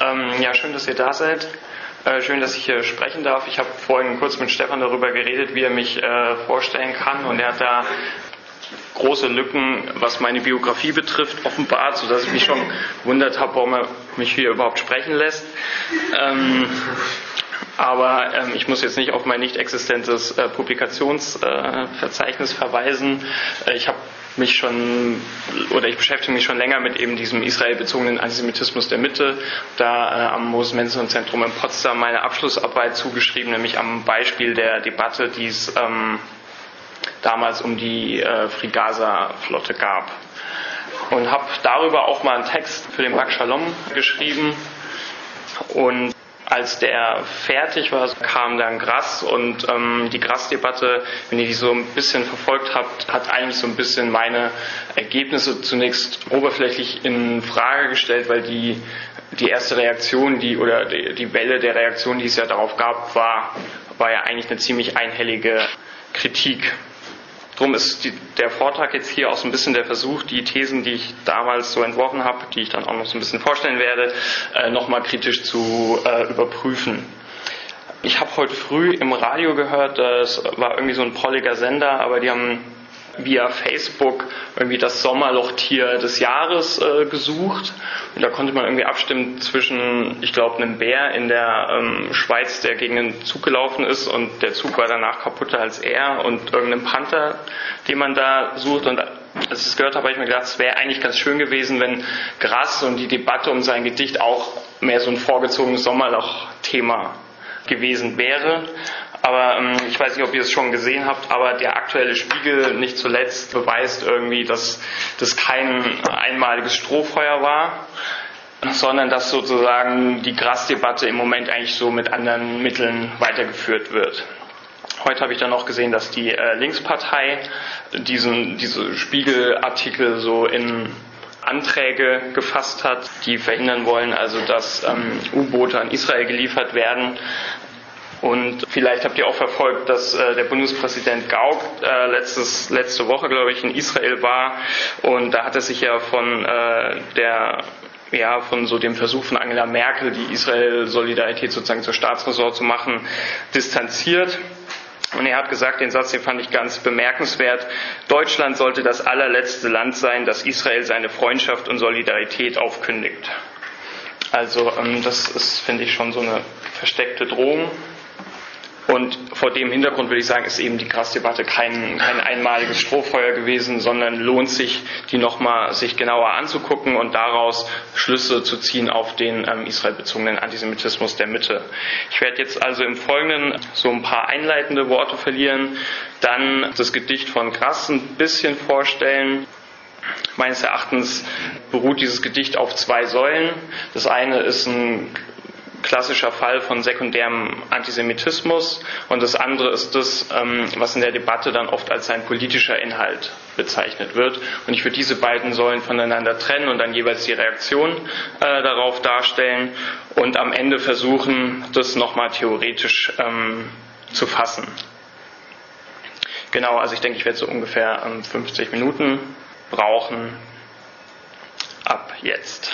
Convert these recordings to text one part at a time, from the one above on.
Ja, schön, dass ihr da seid. Schön, dass ich hier sprechen darf. Ich habe vorhin kurz mit Stefan darüber geredet, wie er mich vorstellen kann. Und er hat da große Lücken, was meine Biografie betrifft, offenbart, sodass ich mich schon gewundert habe, warum er mich hier überhaupt sprechen lässt. Aber ich muss jetzt nicht auf mein nicht existentes Publikationsverzeichnis verweisen. Ich beschäftige mich schon länger mit eben diesem israelbezogenen Antisemitismus der Mitte, da am Moses-Mendelssohn-Zentrum in Potsdam meine Abschlussarbeit zugeschrieben, nämlich am Beispiel der Debatte, die es damals um die Free Gaza-Flotte gab. Und habe darüber auch mal einen Text für den Bag Shalom geschrieben. Und als der fertig war, kam dann Grass und die Grass-Debatte, wenn ihr die so ein bisschen verfolgt habt, hat eigentlich so ein bisschen meine Ergebnisse zunächst oberflächlich in Frage gestellt, weil die erste Reaktion, die Welle der Reaktion, die es ja darauf gab, war ja eigentlich eine ziemlich einhellige Kritik. Darum ist der Vortrag jetzt hier auch so ein bisschen der Versuch, die Thesen, die ich damals so entworfen habe, die ich dann auch noch so ein bisschen vorstellen werde, nochmal kritisch zu überprüfen. Ich habe heute früh im Radio gehört, es war irgendwie so ein prolliger Sender, aber die haben via Facebook irgendwie das Sommerlochtier des Jahres gesucht. Und da konnte man irgendwie abstimmen zwischen, ich glaube, einem Bär in der Schweiz, der gegen einen Zug gelaufen ist und der Zug war danach kaputter als er, und irgendeinem Panther, den man da sucht. Und als ich es gehört habe, habe ich mir gedacht, es wäre eigentlich ganz schön gewesen, wenn Grass und die Debatte um sein Gedicht auch mehr so ein vorgezogenes Sommerloch-Thema gewesen wäre. Aber ich weiß nicht, ob ihr es schon gesehen habt, aber der aktuelle Spiegel nicht zuletzt beweist irgendwie, dass das kein einmaliges Strohfeuer war, sondern dass sozusagen die Grass-Debatte im Moment eigentlich so mit anderen Mitteln weitergeführt wird. Heute habe ich dann noch gesehen, dass die Linkspartei diese Spiegelartikel so in Anträge gefasst hat, die verhindern wollen, also dass U-Boote an Israel geliefert werden. Und vielleicht habt ihr auch verfolgt, dass der Bundespräsident Gauck letzte Woche, glaube ich, in Israel war. Und da hat er sich ja von so dem Versuch von Angela Merkel, die Israel-Solidarität sozusagen zur Staatsräson zu machen, distanziert. Und er hat gesagt, den Satz, den fand ich ganz bemerkenswert: Deutschland sollte das allerletzte Land sein, das Israel seine Freundschaft und Solidarität aufkündigt. Also das ist, finde ich, schon so eine versteckte Drohung. Und vor dem Hintergrund würde ich sagen, ist eben die Grass-Debatte kein einmaliges Strohfeuer gewesen, sondern lohnt sich, die nochmal sich genauer anzugucken und daraus Schlüsse zu ziehen auf den israelbezogenen Antisemitismus der Mitte. Ich werde jetzt also im Folgenden so ein paar einleitende Worte verlieren, dann das Gedicht von Grass ein bisschen vorstellen. Meines Erachtens beruht dieses Gedicht auf zwei Säulen. Das eine ist ein klassischer Fall von sekundärem Antisemitismus und das andere ist das, was in der Debatte dann oft als sein politischer Inhalt bezeichnet wird. Und ich würde diese beiden Säulen voneinander trennen und dann jeweils die Reaktion darauf darstellen und am Ende versuchen, das nochmal theoretisch zu fassen. Genau, also ich denke, ich werde so ungefähr 50 Minuten brauchen. Ab jetzt.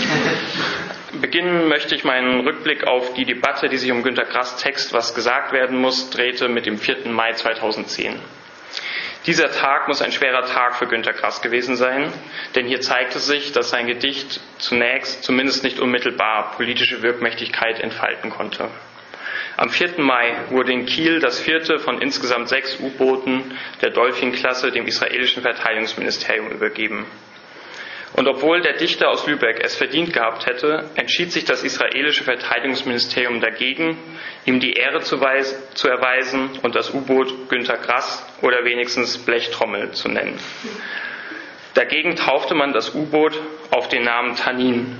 Beginnen möchte ich meinen Rückblick auf die Debatte, die sich um Günter Grass' Text "Was gesagt werden muss" drehte, mit dem 4. Mai 2010. Dieser Tag muss ein schwerer Tag für Günter Grass gewesen sein, denn hier zeigte sich, dass sein Gedicht zunächst zumindest nicht unmittelbar politische Wirkmächtigkeit entfalten konnte. Am 4. Mai wurde in Kiel das 4. von insgesamt 6 U-Booten der Dolphin-Klasse dem israelischen Verteidigungsministerium übergeben. Und obwohl der Dichter aus Lübeck es verdient gehabt hätte, entschied sich das israelische Verteidigungsministerium dagegen, ihm die Ehre zu erweisen und das U-Boot Günter Grass oder wenigstens Blechtrommel zu nennen. Dagegen taufte man das U-Boot auf den Namen Tanin.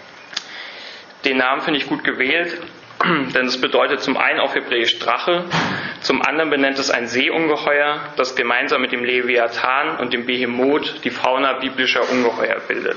Den Namen finde ich gut gewählt, denn es bedeutet zum einen auf Hebräisch Drache, zum anderen benennt es ein Seeungeheuer, das gemeinsam mit dem Leviathan und dem Behemoth die Fauna biblischer Ungeheuer bildet.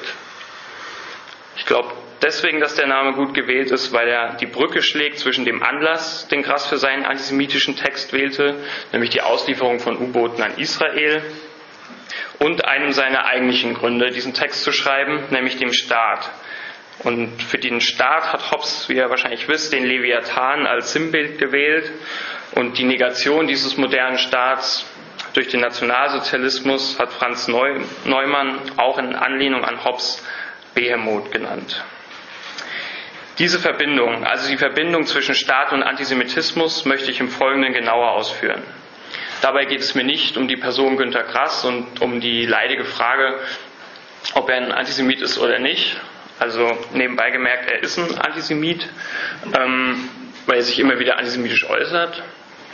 Ich glaube deswegen, dass der Name gut gewählt ist, weil er die Brücke schlägt zwischen dem Anlass, den Grass für seinen antisemitischen Text wählte, nämlich die Auslieferung von U-Booten an Israel, und einem seiner eigentlichen Gründe, diesen Text zu schreiben, nämlich dem Staat. Und für den Staat hat Hobbes, wie ihr wahrscheinlich wisst, den Leviathan als Sinnbild gewählt und die Negation dieses modernen Staats durch den Nationalsozialismus hat Franz Neumann auch in Anlehnung an Hobbes Behemoth genannt. Diese Verbindung, also die Verbindung zwischen Staat und Antisemitismus, möchte ich im Folgenden genauer ausführen. Dabei geht es mir nicht um die Person Günter Grass und um die leidige Frage, ob er ein Antisemit ist oder nicht. Also nebenbei gemerkt, er ist ein Antisemit, weil er sich immer wieder antisemitisch äußert.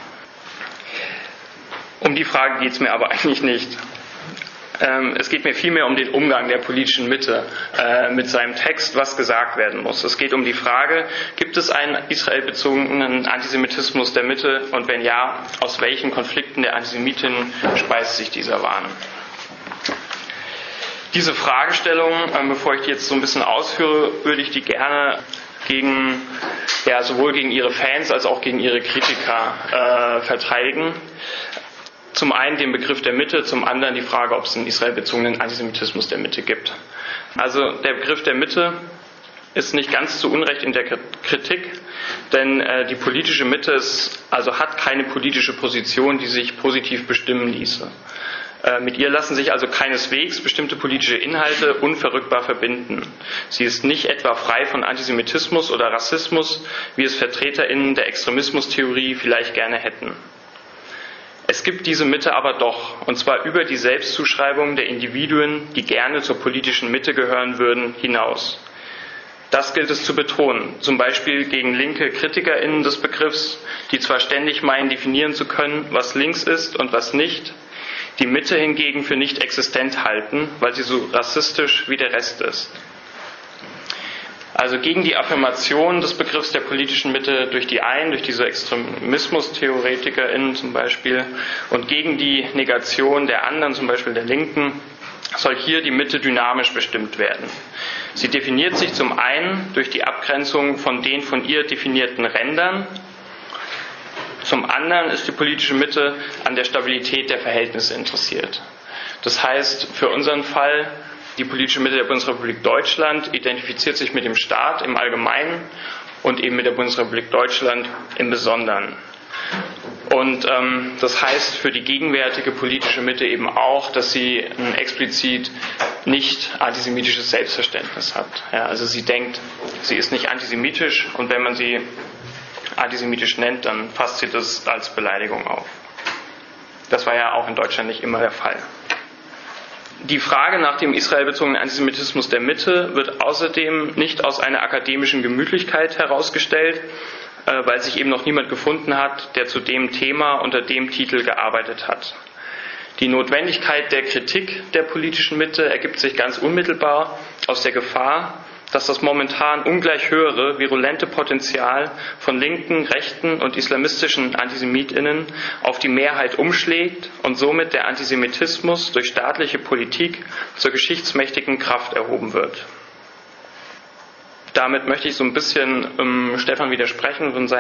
Um die Frage geht es mir aber eigentlich nicht. Es geht mir vielmehr um den Umgang der politischen Mitte mit seinem Text, was gesagt werden muss. Es geht um die Frage, gibt es einen israelbezogenen Antisemitismus der Mitte und wenn ja, aus welchen Konflikten der Antisemitinnen speist sich dieser Wahn? Diese Fragestellung, bevor ich die jetzt so ein bisschen ausführe, würde ich die gerne sowohl gegen ihre Fans als auch gegen ihre Kritiker verteidigen. Zum einen den Begriff der Mitte, zum anderen die Frage, ob es einen israelbezogenen Antisemitismus der Mitte gibt. Also der Begriff der Mitte ist nicht ganz zu Unrecht in der Kritik, denn die politische Mitte hat keine politische Position, die sich positiv bestimmen ließe. Mit ihr lassen sich also keineswegs bestimmte politische Inhalte unverrückbar verbinden. Sie ist nicht etwa frei von Antisemitismus oder Rassismus, wie es VertreterInnen der Extremismustheorie vielleicht gerne hätten. Es gibt diese Mitte aber doch, und zwar über die Selbstzuschreibung der Individuen, die gerne zur politischen Mitte gehören würden, hinaus. Das gilt es zu betonen, zum Beispiel gegen linke KritikerInnen des Begriffs, die zwar ständig meinen, definieren zu können, was links ist und was nicht, die Mitte hingegen für nicht existent halten, weil sie so rassistisch wie der Rest ist. Also gegen die Affirmation des Begriffs der politischen Mitte durch diese ExtremismustheoretikerInnen zum Beispiel, und gegen die Negation der anderen, zum Beispiel der Linken, soll hier die Mitte dynamisch bestimmt werden. Sie definiert sich zum einen durch die Abgrenzung von den von ihr definierten Rändern. Zum anderen ist die politische Mitte an der Stabilität der Verhältnisse interessiert. Das heißt, für unseren Fall, die politische Mitte der Bundesrepublik Deutschland identifiziert sich mit dem Staat im Allgemeinen und eben mit der Bundesrepublik Deutschland im Besonderen. Und das heißt für die gegenwärtige politische Mitte eben auch, dass sie ein explizit nicht antisemitisches Selbstverständnis hat. Ja, also sie denkt, sie ist nicht antisemitisch und wenn man sie antisemitisch nennt, dann fasst sie das als Beleidigung auf. Das war ja auch in Deutschland nicht immer der Fall. Die Frage nach dem israelbezogenen Antisemitismus der Mitte wird außerdem nicht aus einer akademischen Gemütlichkeit herausgestellt, weil sich eben noch niemand gefunden hat, der zu dem Thema unter dem Titel gearbeitet hat. Die Notwendigkeit der Kritik der politischen Mitte ergibt sich ganz unmittelbar aus der Gefahr, dass das momentan ungleich höhere, virulente Potenzial von linken, rechten und islamistischen AntisemitInnen auf die Mehrheit umschlägt und somit der Antisemitismus durch staatliche Politik zur geschichtsmächtigen Kraft erhoben wird. Damit möchte ich so ein bisschen Stefan widersprechen was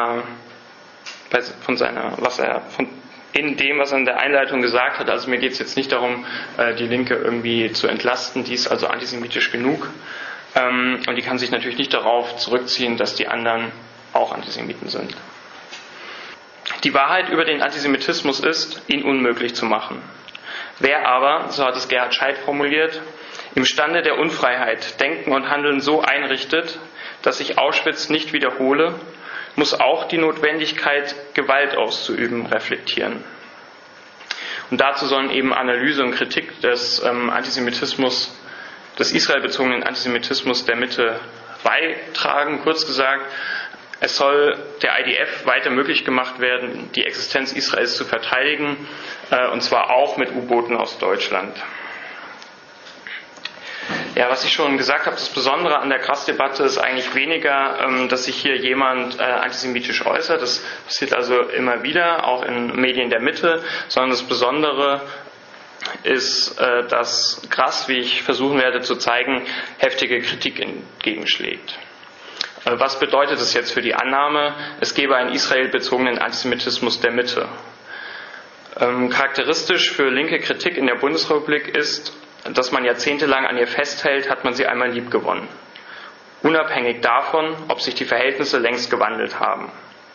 er in der Einleitung gesagt hat. Also mir geht es jetzt nicht darum, die Linke irgendwie zu entlasten, die ist also antisemitisch genug. Und die kann sich natürlich nicht darauf zurückziehen, dass die anderen auch Antisemiten sind. Die Wahrheit über den Antisemitismus ist, ihn unmöglich zu machen. Wer aber, so hat es Gerhard Scheidt formuliert, im Stande der Unfreiheit Denken und Handeln so einrichtet, dass sich Auschwitz nicht wiederhole, muss auch die Notwendigkeit, Gewalt auszuüben, reflektieren. Und dazu sollen eben Analyse und Kritik des Antisemitismus, des israelbezogenen Antisemitismus der Mitte beitragen. Kurz gesagt, es soll der IDF weiter möglich gemacht werden, die Existenz Israels zu verteidigen, und zwar auch mit U-Booten aus Deutschland. Ja, was ich schon gesagt habe, das Besondere an der Grass-Debatte ist eigentlich weniger, dass sich hier jemand antisemitisch äußert. Das passiert also immer wieder, auch in Medien der Mitte, sondern das Besondere ist, dass Grass, wie ich versuchen werde zu zeigen, heftige Kritik entgegenschlägt. Was bedeutet es jetzt für die Annahme, es gebe einen israelbezogenen Antisemitismus der Mitte? Charakteristisch für linke Kritik in der Bundesrepublik ist, dass man jahrzehntelang an ihr festhält, hat man sie einmal liebgewonnen. unabhängig davon, ob sich die Verhältnisse längst gewandelt haben.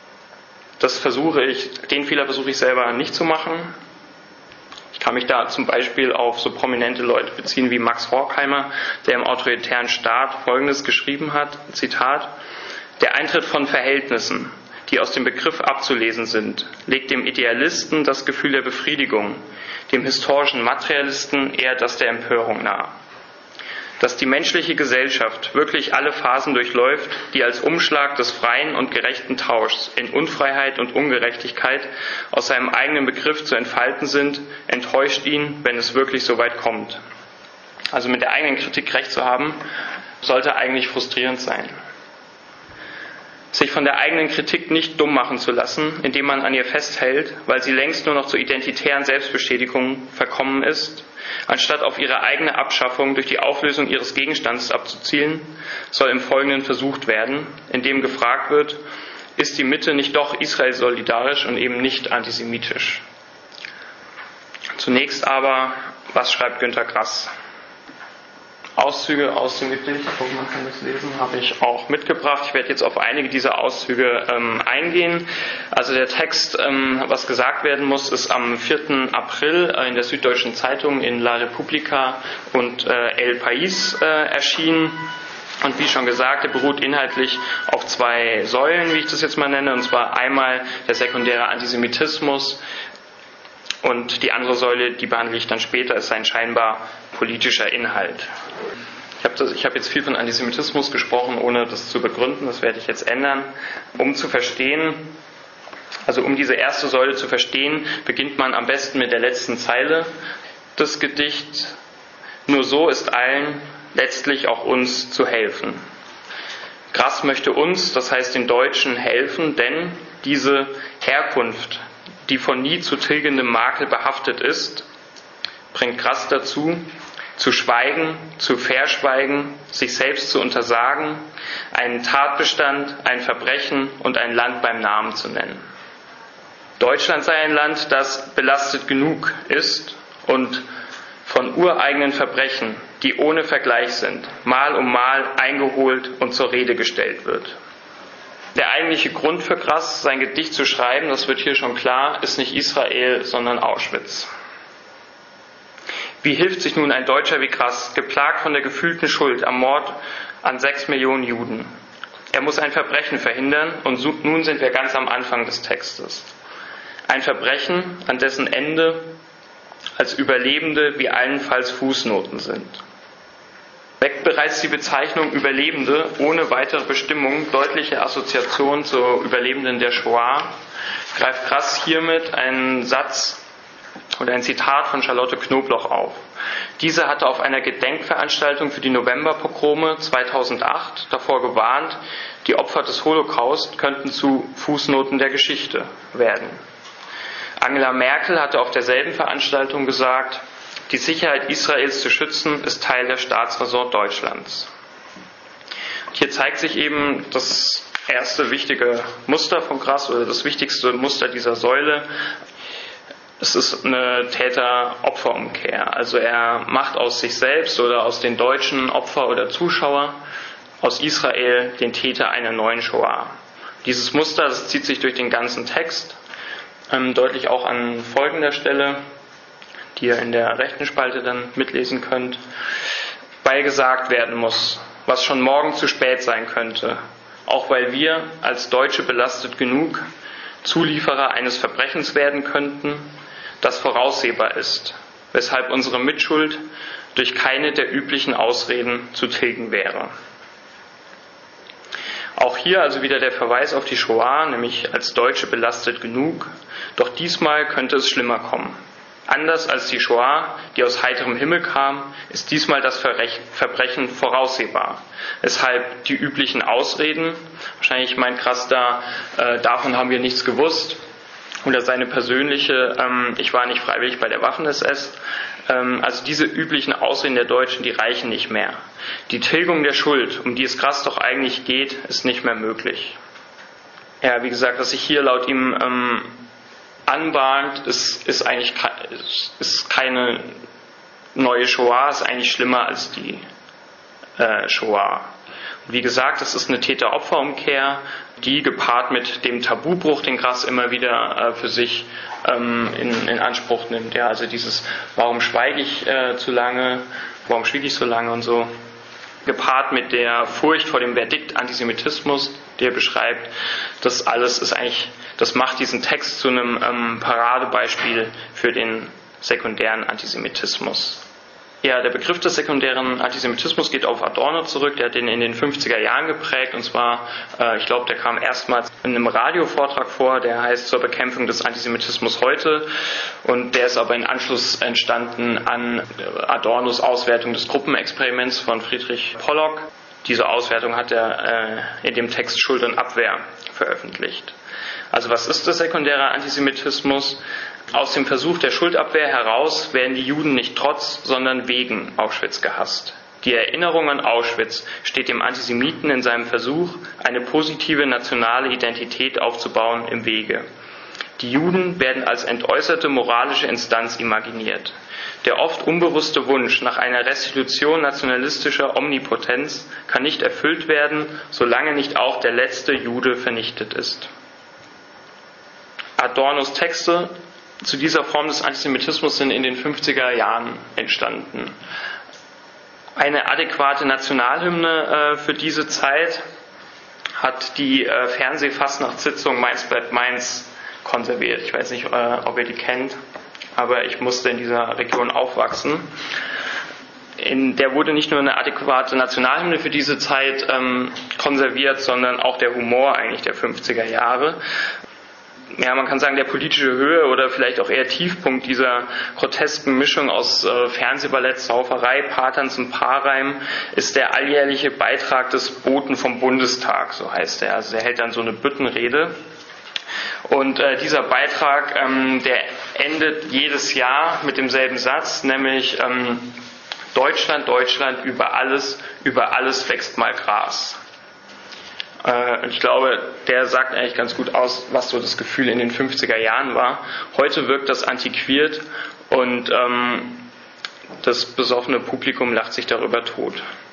Den Fehler versuche ich selber nicht zu machen. Ich kann mich da zum Beispiel auf so prominente Leute beziehen wie Max Horkheimer, der im autoritären Staat Folgendes geschrieben hat, Zitat: Der Eintritt von Verhältnissen, die aus dem Begriff abzulesen sind, legt dem Idealisten das Gefühl der Befriedigung, dem historischen Materialisten eher das der Empörung nahe. Dass die menschliche Gesellschaft wirklich alle Phasen durchläuft, die als Umschlag des freien und gerechten Tauschs in Unfreiheit und Ungerechtigkeit aus seinem eigenen Begriff zu entfalten sind, enttäuscht ihn, wenn es wirklich so weit kommt. Also mit der eigenen Kritik recht zu haben, sollte eigentlich frustrierend sein. Sich von der eigenen Kritik nicht dumm machen zu lassen, indem man an ihr festhält, weil sie längst nur noch zur identitären Selbstbestätigung verkommen ist, anstatt auf ihre eigene Abschaffung durch die Auflösung ihres Gegenstands abzuzielen, soll im Folgenden versucht werden, indem gefragt wird, ist die Mitte nicht doch Israel solidarisch und eben nicht antisemitisch? Zunächst aber, was schreibt Günter Grass? Auszüge aus dem Gedicht, man kann das lesen, habe ich auch mitgebracht. Ich werde jetzt auf einige dieser Auszüge eingehen. Also der Text, was gesagt werden muss, ist am 4. April in der Süddeutschen Zeitung in La Repubblica und El País erschienen. Und wie schon gesagt, er beruht inhaltlich auf zwei Säulen, wie ich das jetzt mal nenne, und zwar einmal der sekundäre Antisemitismus, und die andere Säule, die behandle ich dann später, ist sein scheinbar politischer Inhalt. Ich habe jetzt viel von Antisemitismus gesprochen, ohne das zu begründen. Das werde ich jetzt ändern. Um diese erste Säule zu verstehen, beginnt man am besten mit der letzten Zeile des Gedichts. Nur so ist allen, letztlich auch uns, zu helfen. Grass möchte uns, das heißt den Deutschen, helfen, denn diese Herkunft, die von nie zu tilgendem Makel behaftet ist, bringt Grass dazu, zu schweigen, zu verschweigen, sich selbst zu untersagen, einen Tatbestand, ein Verbrechen und ein Land beim Namen zu nennen. Deutschland sei ein Land, das belastet genug ist und von ureigenen Verbrechen, die ohne Vergleich sind, Mal um Mal eingeholt und zur Rede gestellt wird. Der eigentliche Grund für Grass, sein Gedicht zu schreiben, das wird hier schon klar, ist nicht Israel, sondern Auschwitz. Wie hilft sich nun ein Deutscher wie Grass, geplagt von der gefühlten Schuld am Mord an 6 Millionen Juden? Er muss ein Verbrechen verhindern und nun sind wir ganz am Anfang des Textes. Ein Verbrechen, an dessen Ende als Überlebende wie allenfalls Fußnoten sind. Weckt bereits die Bezeichnung Überlebende ohne weitere Bestimmung deutliche Assoziationen zu Überlebenden der Shoah, greift Grass hiermit einen Satz oder ein Zitat von Charlotte Knobloch auf. Diese hatte auf einer Gedenkveranstaltung für die Novemberpogrome 2008 davor gewarnt, die Opfer des Holocaust könnten zu Fußnoten der Geschichte werden. Angela Merkel hatte auf derselben Veranstaltung gesagt, die Sicherheit Israels zu schützen, ist Teil der Staatsräson Deutschlands. Und hier zeigt sich eben das erste wichtige Muster von Grass oder das wichtigste Muster dieser Säule. Es ist eine Täter-Opfer-Umkehr. Also er macht aus sich selbst oder aus den deutschen Opfer oder Zuschauer aus Israel den Täter einer neuen Shoah. Dieses Muster, das zieht sich durch den ganzen Text, deutlich auch an folgender Stelle, die ihr in der rechten Spalte dann mitlesen könnt, weil gesagt werden muss, was schon morgen zu spät sein könnte, auch weil wir als Deutsche belastet genug Zulieferer eines Verbrechens werden könnten, das voraussehbar ist, weshalb unsere Mitschuld durch keine der üblichen Ausreden zu tilgen wäre. Auch hier also wieder der Verweis auf die Shoah, nämlich als Deutsche belastet genug, doch diesmal könnte es schlimmer kommen. Anders als die Shoah, die aus heiterem Himmel kam, ist diesmal das Verbrechen voraussehbar. Weshalb die üblichen Ausreden, wahrscheinlich meint Grass da, davon haben wir nichts gewusst, oder seine persönliche, ich war nicht freiwillig bei der Waffen-SS, also diese üblichen Ausreden der Deutschen, die reichen nicht mehr. Die Tilgung der Schuld, um die es Grass doch eigentlich geht, ist nicht mehr möglich. Ja, wie gesagt, was sich hier laut ihm anbahnt, ist eigentlich keine neue Shoah, ist eigentlich schlimmer als die Shoah. Wie gesagt, es ist eine Täter-Opfer-Umkehr, die gepaart mit dem Tabubruch, den Grass immer wieder für sich in Anspruch nimmt. Ja, also dieses, warum schweige ich so lange, warum schwiege ich so lange und so, gepaart mit der Furcht vor dem Verdikt Antisemitismus, der beschreibt, das alles ist eigentlich, das macht diesen Text zu einem Paradebeispiel für den sekundären Antisemitismus. Ja, der Begriff des sekundären Antisemitismus geht auf Adorno zurück, der hat den in den 50er Jahren geprägt, und zwar, ich glaube, der kam erstmals in einem Radiovortrag vor, der heißt Zur Bekämpfung des Antisemitismus heute, und der ist aber in Anschluss entstanden an Adornos Auswertung des Gruppenexperiments von Friedrich Pollock. Diese Auswertung hat er in dem Text Schuld und Abwehr veröffentlicht. Also was ist der sekundäre Antisemitismus? Aus dem Versuch der Schuldabwehr heraus werden die Juden nicht trotz, sondern wegen Auschwitz gehasst. Die Erinnerung an Auschwitz steht dem Antisemiten in seinem Versuch, eine positive nationale Identität aufzubauen, im Wege. Die Juden werden als entäußerte moralische Instanz imaginiert. Der oft unbewusste Wunsch nach einer Restitution nationalistischer Omnipotenz kann nicht erfüllt werden, solange nicht auch der letzte Jude vernichtet ist. Adornos Texte zu dieser Form des Antisemitismus sind in den 50er Jahren entstanden. Eine adäquate Nationalhymne für diese Zeit hat die Fernsehfastnachtssitzung Mainz bleibt Mainz konserviert. Ich weiß nicht, ob ihr die kennt, aber ich musste in dieser Region aufwachsen. In der wurde nicht nur eine adäquate Nationalhymne für diese Zeit konserviert, sondern auch der Humor eigentlich der 50er Jahre. Ja, man kann sagen, der politische Höhe oder vielleicht auch eher Tiefpunkt dieser grotesken Mischung aus Fernsehballett, Sauferei, Paartanz und Paarreim ist der alljährliche Beitrag des Boten vom Bundestag, so heißt er. Also er hält dann so eine Büttenrede. Und dieser Beitrag, der endet jedes Jahr mit demselben Satz, nämlich Deutschland, Deutschland, über alles wächst mal Gras. Ich glaube, der sagt eigentlich ganz gut aus, was so das Gefühl in den 50er Jahren war. Heute wirkt das antiquiert und das besoffene Publikum lacht sich darüber tot.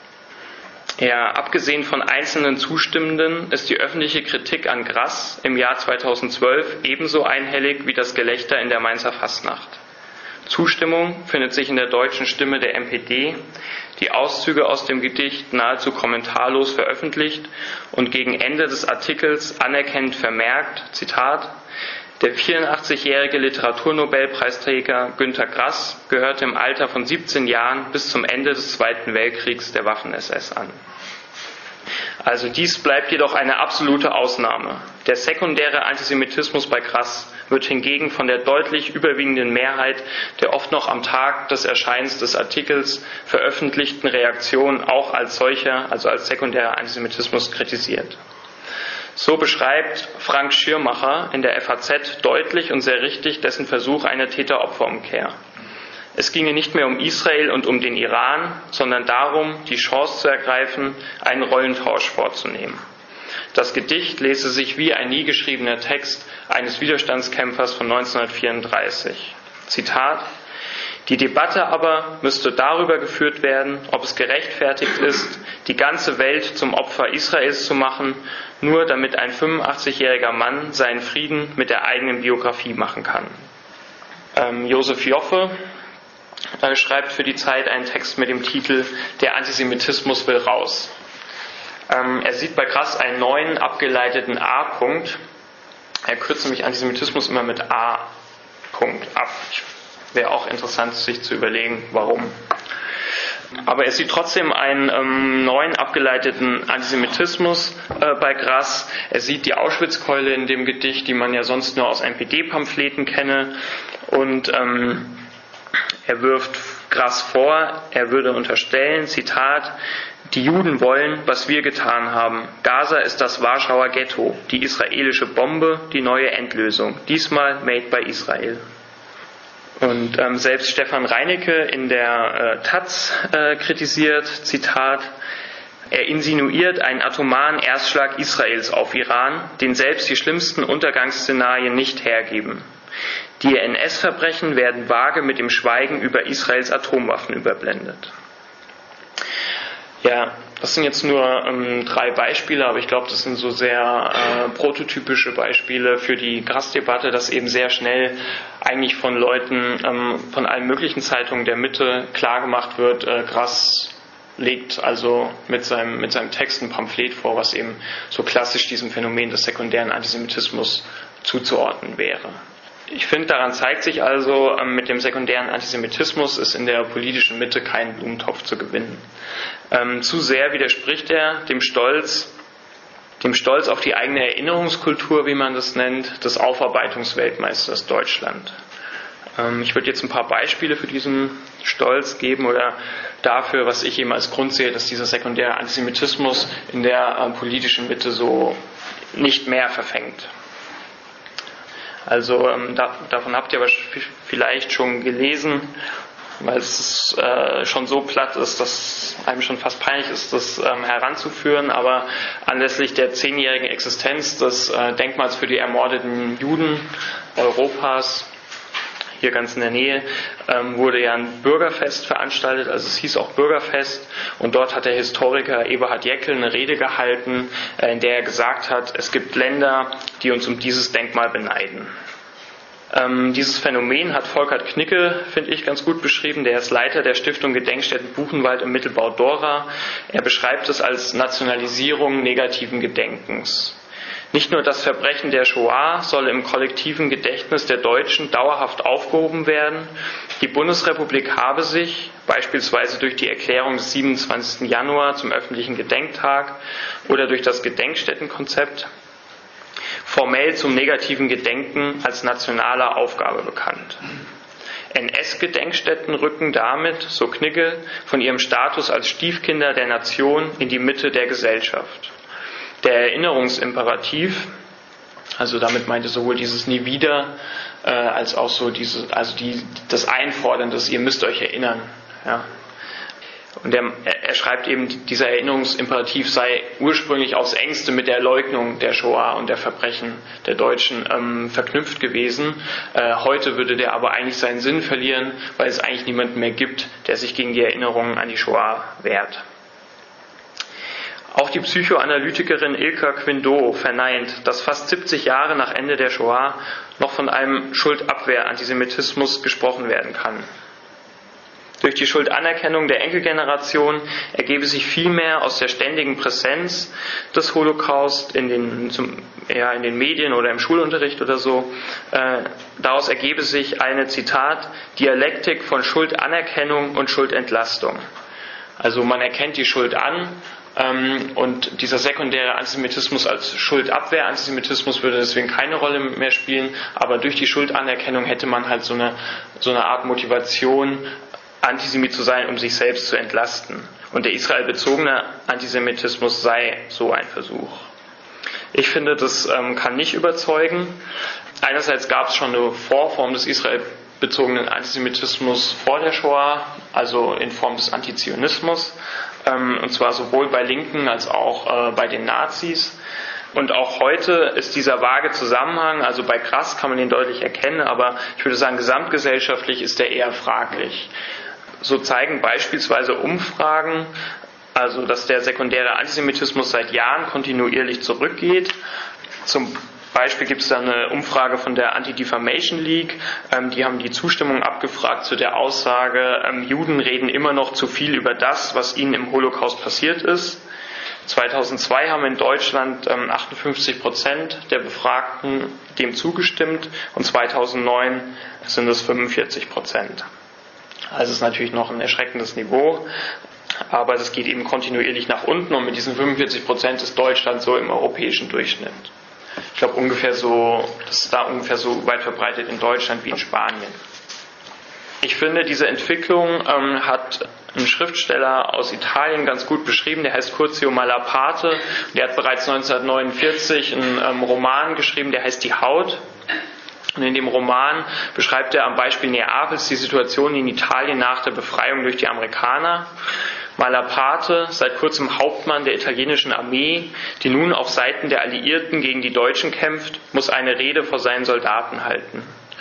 Ja, abgesehen von einzelnen Zustimmenden ist die öffentliche Kritik an Grass im Jahr 2012 ebenso einhellig wie das Gelächter in der Mainzer Fastnacht. Zustimmung findet sich in der deutschen Stimme der NPD, die Auszüge aus dem Gedicht nahezu kommentarlos veröffentlicht und gegen Ende des Artikels anerkennend vermerkt, Zitat, der 84-jährige Literaturnobelpreisträger Günter Grass gehörte im Alter von 17 Jahren bis zum Ende des Zweiten Weltkriegs der Waffen-SS an. Also dies bleibt jedoch eine absolute Ausnahme. Der sekundäre Antisemitismus bei Grass wird hingegen von der deutlich überwiegenden Mehrheit der oft noch am Tag des Erscheinens des Artikels veröffentlichten Reaktionen auch als solcher, also als sekundärer Antisemitismus kritisiert. So beschreibt Frank Schirmacher in der FAZ deutlich und sehr richtig dessen Versuch einer Täter-Opfer-Umkehr. Es ginge nicht mehr um Israel und um den Iran, sondern darum, die Chance zu ergreifen, einen Rollentausch vorzunehmen. Das Gedicht lese sich wie ein nie geschriebener Text eines Widerstandskämpfers von 1934. Zitat: Die Debatte aber müsste darüber geführt werden, ob es gerechtfertigt ist, die ganze Welt zum Opfer Israels zu machen, nur damit ein 85-jähriger Mann seinen Frieden mit der eigenen Biografie machen kann. Josef Joffe schreibt für die Zeit einen Text mit dem Titel Der Antisemitismus will raus. Er sieht bei Grass einen neuen abgeleiteten A-Punkt. Er kürzt nämlich Antisemitismus immer mit A-Punkt ab. Wäre auch interessant, sich zu überlegen, warum. Aber er sieht trotzdem einen neuen abgeleiteten Antisemitismus bei Grass. Er sieht die Auschwitzkeule in dem Gedicht, die man ja sonst nur aus NPD-Pamphleten kenne. Und er wirft Grass vor, er würde unterstellen, Zitat, die Juden wollen, was wir getan haben. Gaza ist das Warschauer Ghetto, die israelische Bombe, die neue Endlösung. Diesmal made by Israel. Und selbst Stefan Reinecke in der Taz kritisiert, Zitat, er insinuiert einen atomaren Erstschlag Israels auf Iran, den selbst die schlimmsten Untergangsszenarien nicht hergeben. Die NS-Verbrechen werden vage mit dem Schweigen über Israels Atomwaffen überblendet. Ja, Das sind jetzt nur 3 Beispiele, aber ich glaube, das sind so sehr prototypische Beispiele für die Grass-Debatte, dass eben sehr schnell eigentlich von Leuten von allen möglichen Zeitungen der Mitte klargemacht wird, Grass legt also mit seinem Text ein Pamphlet vor, was eben so klassisch diesem Phänomen des sekundären Antisemitismus zuzuordnen wäre. Ich finde, daran zeigt sich also, mit dem sekundären Antisemitismus ist in der politischen Mitte kein Blumentopf zu gewinnen. Zu sehr widerspricht er dem Stolz auf die eigene Erinnerungskultur, wie man das nennt, des Aufarbeitungsweltmeisters Deutschland. Ich würde jetzt ein paar Beispiele für diesen Stolz geben oder dafür, was ich eben als Grund sehe, dass dieser sekundäre Antisemitismus in der politischen Mitte so nicht mehr verfängt. Also davon habt ihr vielleicht schon gelesen, weil es schon so platt ist, dass einem schon fast peinlich ist, das heranzuführen. Aber anlässlich der 10-jährigen Existenz des Denkmals für die ermordeten Juden Europas, hier ganz in der Nähe, wurde ja ein Bürgerfest veranstaltet, also es hieß auch Bürgerfest, und dort hat der Historiker Eberhard Jäckel eine Rede gehalten, in der er gesagt hat, es gibt Länder, die uns um dieses Denkmal beneiden. Dieses Phänomen hat Volkert Knicke, finde ich, ganz gut beschrieben. Der ist Leiter der Stiftung Gedenkstätten Buchenwald im Mittelbau Dora. Er beschreibt es als Nationalisierung negativen Gedenkens. Nicht nur das Verbrechen der Shoah soll im kollektiven Gedächtnis der Deutschen dauerhaft aufgehoben werden. Die Bundesrepublik habe sich, beispielsweise durch die Erklärung des 27. Januar zum öffentlichen Gedenktag oder durch das Gedenkstättenkonzept, formell zum negativen Gedenken als nationale Aufgabe bekannt. NS-Gedenkstätten rücken damit, so Knicke, von ihrem Status als Stiefkinder der Nation in die Mitte der Gesellschaft. Der Erinnerungsimperativ, also damit meinte sowohl dieses Nie wieder, als auch so das Einfordern, dass ihr müsst euch erinnern. Ja. Und er schreibt eben, dieser Erinnerungsimperativ sei ursprünglich aufs Engste mit der Leugnung der Shoah und der Verbrechen der Deutschen verknüpft gewesen. Heute würde der aber eigentlich seinen Sinn verlieren, weil es eigentlich niemanden mehr gibt, der sich gegen die Erinnerungen an die Shoah wehrt. Auch die Psychoanalytikerin Ilka Quindot verneint, dass fast 70 Jahre nach Ende der Shoah noch von einem Schuldabwehr-Antisemitismus gesprochen werden kann. Durch die Schuldanerkennung der Enkelgeneration ergebe sich vielmehr aus der ständigen Präsenz des Holocaust in den Medien oder im Schulunterricht oder so. Daraus ergebe sich eine, Zitat, Dialektik von Schuldanerkennung und Schuldentlastung. Also man erkennt die Schuld an, und dieser sekundäre Antisemitismus als Schuldabwehr-Antisemitismus würde deswegen keine Rolle mehr spielen, aber durch die Schuldanerkennung hätte man halt so eine Art Motivation, Antisemit zu sein, um sich selbst zu entlasten. Und der israelbezogene Antisemitismus sei so ein Versuch. Ich finde, das kann nicht überzeugen. Einerseits gab es schon eine Vorform des israelbezogenen Antisemitismus vor der Shoah, also in Form des Antizionismus, und zwar sowohl bei Linken als auch bei den Nazis. Und auch heute ist dieser vage Zusammenhang, also bei Grass kann man den deutlich erkennen, aber ich würde sagen, gesamtgesellschaftlich ist der eher fraglich. So zeigen beispielsweise Umfragen, also dass der sekundäre Antisemitismus seit Jahren kontinuierlich zurückgeht. Zum Beispiel gibt es da eine Umfrage von der Anti-Defamation League, die haben die Zustimmung abgefragt zu der Aussage, Juden reden immer noch zu viel über das, was ihnen im Holocaust passiert ist. 2002 haben in Deutschland 58% der Befragten dem zugestimmt und 2009 sind es 45%. Also es ist natürlich noch ein erschreckendes Niveau, aber das geht eben kontinuierlich nach unten und mit diesen 45% ist Deutschland so im europäischen Durchschnitt. Ich glaube das ist da ungefähr so weit verbreitet in Deutschland wie in Spanien. Ich finde, diese Entwicklung hat ein Schriftsteller aus Italien ganz gut beschrieben, der heißt Curzio Malaparte. Der hat bereits 1949 einen Roman geschrieben, der heißt Die Haut. Und in dem Roman beschreibt er am Beispiel Neapels die Situation in Italien nach der Befreiung durch die Amerikaner. Malaparte, seit kurzem Hauptmann der italienischen Armee, die nun auf Seiten der Alliierten gegen die Deutschen kämpft, muss eine Rede vor seinen Soldaten halten.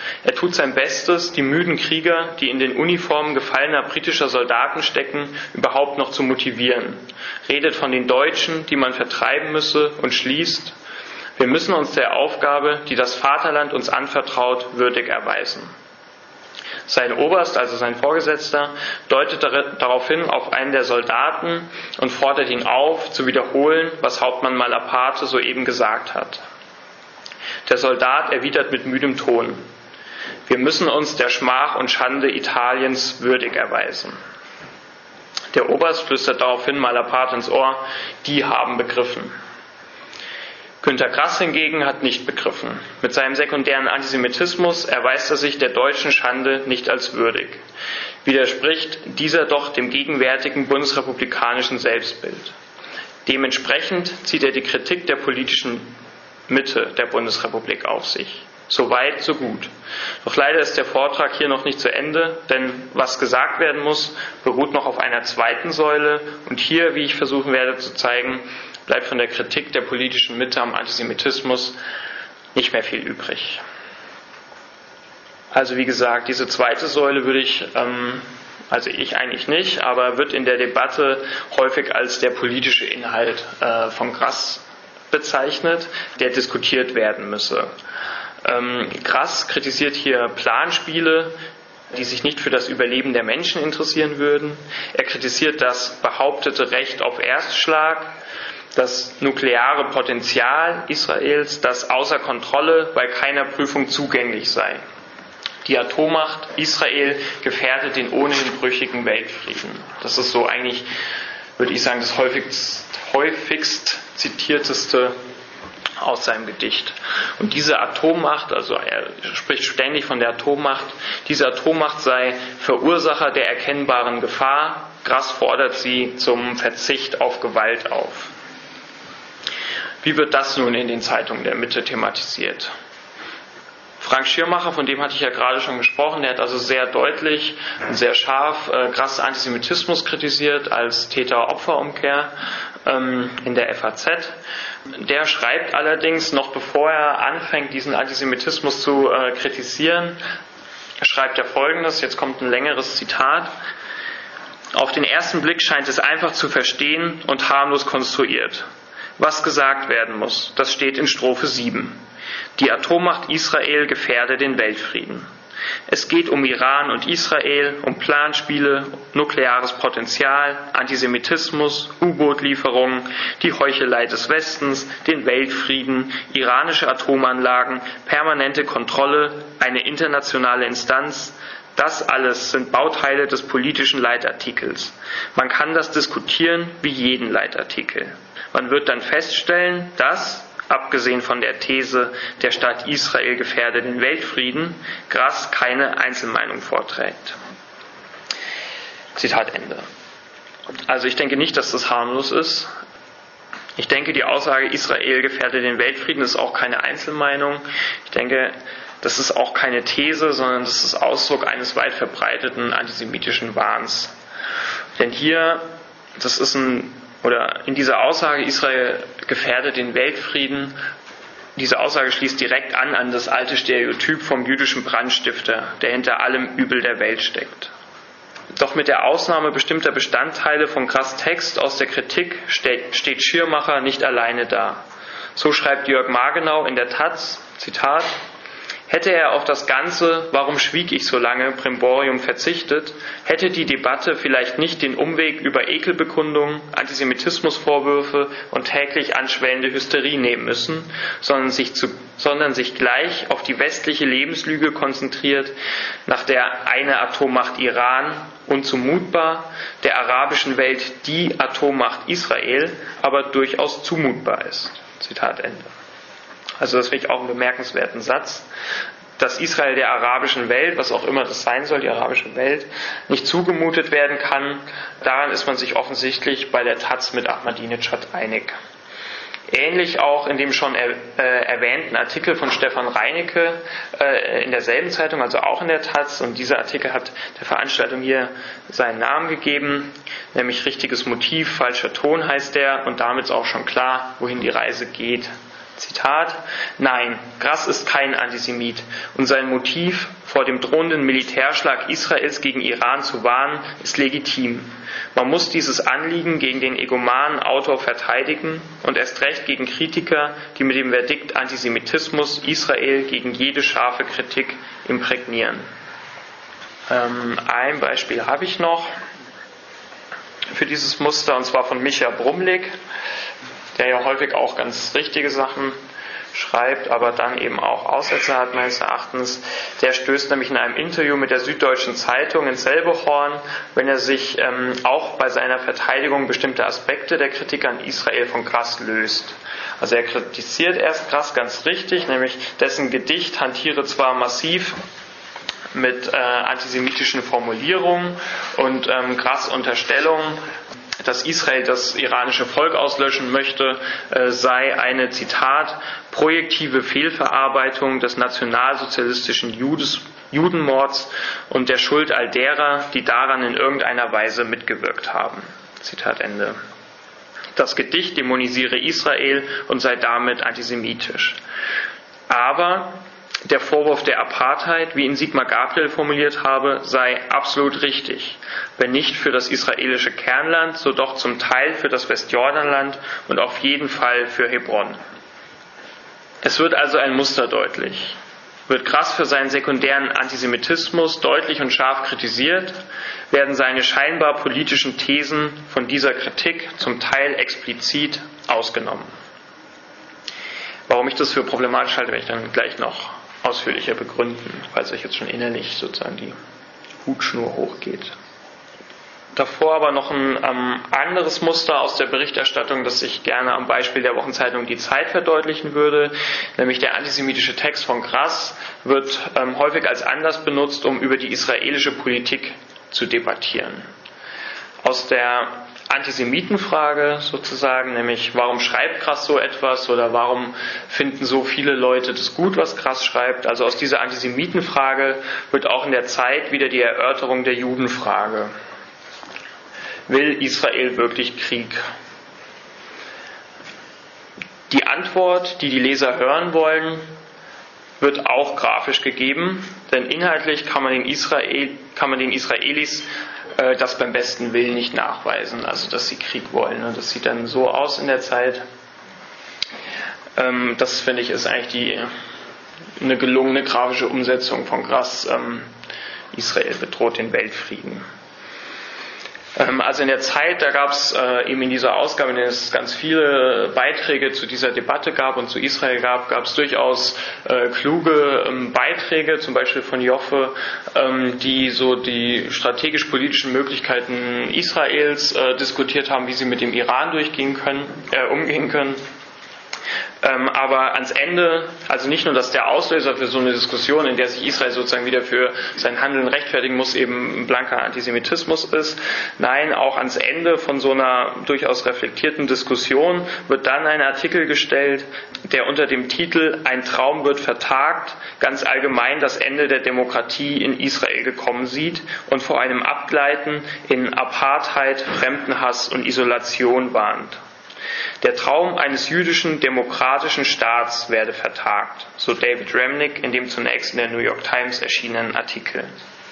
Er tut sein Bestes, die müden Krieger, die in den Uniformen gefallener britischer Soldaten stecken, überhaupt noch zu motivieren. Redet von den Deutschen, die man vertreiben müsse, und schließt: Wir müssen uns der Aufgabe, die das Vaterland uns anvertraut, würdig erweisen. Sein Oberst, also sein Vorgesetzter, deutet daraufhin auf einen der Soldaten und fordert ihn auf, zu wiederholen, was Hauptmann Malaparte soeben gesagt hat. Der Soldat erwidert mit müdem Ton: Wir müssen uns der Schmach und Schande Italiens würdig erweisen. Der Oberst flüstert daraufhin Malaparte ins Ohr: Die haben begriffen. Günter Grass hingegen hat nicht begriffen. Mit seinem sekundären Antisemitismus erweist er sich der deutschen Schande nicht als würdig. Widerspricht dieser doch dem gegenwärtigen bundesrepublikanischen Selbstbild. Dementsprechend zieht er die Kritik der politischen Mitte der Bundesrepublik auf sich. So weit, so gut. Doch leider ist der Vortrag hier noch nicht zu Ende, denn was gesagt werden muss, beruht noch auf einer zweiten Säule. Und hier, wie ich versuchen werde zu zeigen, bleibt von der Kritik der politischen Mitte am Antisemitismus nicht mehr viel übrig. Also wie gesagt, diese zweite Säule würde ich, also ich eigentlich nicht, aber wird in der Debatte häufig als der politische Inhalt von Grass bezeichnet, der diskutiert werden müsse. Grass kritisiert hier Planspiele, die sich nicht für das Überleben der Menschen interessieren würden. Er kritisiert das behauptete Recht auf Erstschlag, das nukleare Potenzial Israels, das außer Kontrolle bei keiner Prüfung zugänglich sei. Die Atommacht Israel gefährdet den ohnehin brüchigen Weltfrieden. Das ist so eigentlich, würde ich sagen, das häufigst zitierteste aus seinem Gedicht. Und diese Atommacht, also er spricht ständig von der Atommacht, diese Atommacht sei Verursacher der erkennbaren Gefahr. Grass fordert sie zum Verzicht auf Gewalt auf. Wie wird das nun in den Zeitungen der Mitte thematisiert? Frank Schirmacher, von dem hatte ich ja gerade schon gesprochen, der hat also sehr deutlich und sehr scharf Grass Antisemitismus kritisiert als Täter-Opfer-Umkehr in der FAZ. Der schreibt allerdings, noch bevor er anfängt, diesen Antisemitismus zu kritisieren, schreibt er Folgendes, jetzt kommt ein längeres Zitat: Auf den ersten Blick scheint es einfach zu verstehen und harmlos konstruiert. Was gesagt werden muss, das steht in Strophe 7. Die Atommacht Israel gefährde den Weltfrieden. Es geht um Iran und Israel, um Planspiele, nukleares Potenzial, Antisemitismus, U-Boot-Lieferungen, die Heuchelei des Westens, den Weltfrieden, iranische Atomanlagen, permanente Kontrolle, eine internationale Instanz. Das alles sind Bauteile des politischen Leitartikels. Man kann das diskutieren wie jeden Leitartikel. Man wird dann feststellen, dass, abgesehen von der These, der Staat Israel gefährde den Weltfrieden, Grass keine Einzelmeinung vorträgt. Zitat Ende. Also ich denke nicht, dass das harmlos ist. Ich denke, die Aussage, Israel gefährde den Weltfrieden, ist auch keine Einzelmeinung. Ich denke, das ist auch keine These, sondern das ist Ausdruck eines weit verbreiteten antisemitischen Wahns. Denn hier, in dieser Aussage, Israel gefährdet den Weltfrieden, diese Aussage schließt direkt an das alte Stereotyp vom jüdischen Brandstifter, der hinter allem Übel der Welt steckt. Doch mit der Ausnahme bestimmter Bestandteile von Grass' Text aus der Kritik steht Schirmacher nicht alleine da. So schreibt Jörg Margenau in der taz, Zitat: Hätte er auf das ganze "Warum schwieg ich so lange" Brimborium verzichtet, hätte die Debatte vielleicht nicht den Umweg über Ekelbekundungen, Antisemitismusvorwürfe und täglich anschwellende Hysterie nehmen müssen, sondern sich gleich auf die westliche Lebenslüge konzentriert, nach der eine Atommacht Iran unzumutbar, der arabischen Welt die Atommacht Israel aber durchaus zumutbar ist. Zitat Ende. Also das finde ich auch einen bemerkenswerten Satz, dass Israel der arabischen Welt, was auch immer das sein soll, die arabische Welt, nicht zugemutet werden kann. Daran ist man sich offensichtlich bei der taz mit Ahmadinejad einig. Ähnlich auch in dem schon erwähnten Artikel von Stefan Reinecke in derselben Zeitung, also auch in der taz. Und dieser Artikel hat der Veranstaltung hier seinen Namen gegeben, nämlich Richtiges Motiv, falscher Ton heißt der. Und damit ist auch schon klar, wohin die Reise geht. Zitat: Nein, Grass ist kein Antisemit und sein Motiv, vor dem drohenden Militärschlag Israels gegen Iran zu warnen, ist legitim. Man muss dieses Anliegen gegen den egomanen Autor verteidigen und erst recht gegen Kritiker, die mit dem Verdikt Antisemitismus Israel gegen jede scharfe Kritik imprägnieren. Ein Beispiel habe ich noch für dieses Muster, und zwar von Micha Brumlik, der ja häufig auch ganz richtige Sachen schreibt, aber dann eben auch Aussätze hat, meines Erachtens. Der stößt nämlich in einem Interview mit der Süddeutschen Zeitung ins selbe Horn, wenn er sich auch bei seiner Verteidigung bestimmte Aspekte der Kritik an Israel von Grass löst. Also er kritisiert erst Grass ganz richtig, nämlich dessen Gedicht hantiere zwar massiv mit antisemitischen Formulierungen und Grass' Unterstellung, dass Israel das iranische Volk auslöschen möchte, sei eine, Zitat, projektive Fehlverarbeitung des nationalsozialistischen Judenmords und der Schuld all derer, die daran in irgendeiner Weise mitgewirkt haben. Zitat Ende. Das Gedicht dämonisiere Israel und sei damit antisemitisch. Aber der Vorwurf der Apartheid, wie ihn Sigmar Gabriel formuliert habe, sei absolut richtig. Wenn nicht für das israelische Kernland, so doch zum Teil für das Westjordanland und auf jeden Fall für Hebron. Es wird also ein Muster deutlich. Wird Grass für seinen sekundären Antisemitismus deutlich und scharf kritisiert, werden seine scheinbar politischen Thesen von dieser Kritik zum Teil explizit ausgenommen. Warum ich das für problematisch halte, werde ich dann gleich noch ausführlicher begründen, falls euch jetzt schon innerlich sozusagen die Hutschnur hochgeht. Davor aber noch ein anderes Muster aus der Berichterstattung, das ich gerne am Beispiel der Wochenzeitung Die Zeit verdeutlichen würde, nämlich der antisemitische Text von Grass wird häufig als Anlass benutzt, um über die israelische Politik zu debattieren. Aus der Antisemitenfrage sozusagen, nämlich warum schreibt Grass so etwas oder warum finden so viele Leute das gut, was Grass schreibt. Also aus dieser Antisemitenfrage wird auch in der Zeit wieder die Erörterung der Judenfrage. Will Israel wirklich Krieg? Die Antwort, die die Leser hören wollen, wird auch grafisch gegeben, denn inhaltlich kann man den Israelis das beim besten Willen nicht nachweisen, also dass sie Krieg wollen. Das sieht dann so aus in der Zeit. Das finde ich ist eigentlich eine gelungene grafische Umsetzung von Grass. Israel bedroht den Weltfrieden. Also in der Zeit, da gab es eben in dieser Ausgabe, in der es ganz viele Beiträge zu dieser Debatte gab und zu Israel gab es durchaus kluge Beiträge, zum Beispiel von Joffe, die so die strategisch-politischen Möglichkeiten Israels diskutiert haben, wie sie mit dem Iran umgehen können. Aber ans Ende, also nicht nur, dass der Auslöser für so eine Diskussion, in der sich Israel sozusagen wieder für sein Handeln rechtfertigen muss, eben blanker Antisemitismus ist, nein, auch ans Ende von so einer durchaus reflektierten Diskussion wird dann ein Artikel gestellt, der unter dem Titel "Ein Traum wird vertagt" ganz allgemein das Ende der Demokratie in Israel gekommen sieht und vor einem Abgleiten in Apartheid, Fremdenhass und Isolation warnt. Der Traum eines jüdischen, demokratischen Staats werde vertagt, so David Remnick in dem zunächst in der New York Times erschienenen Artikel.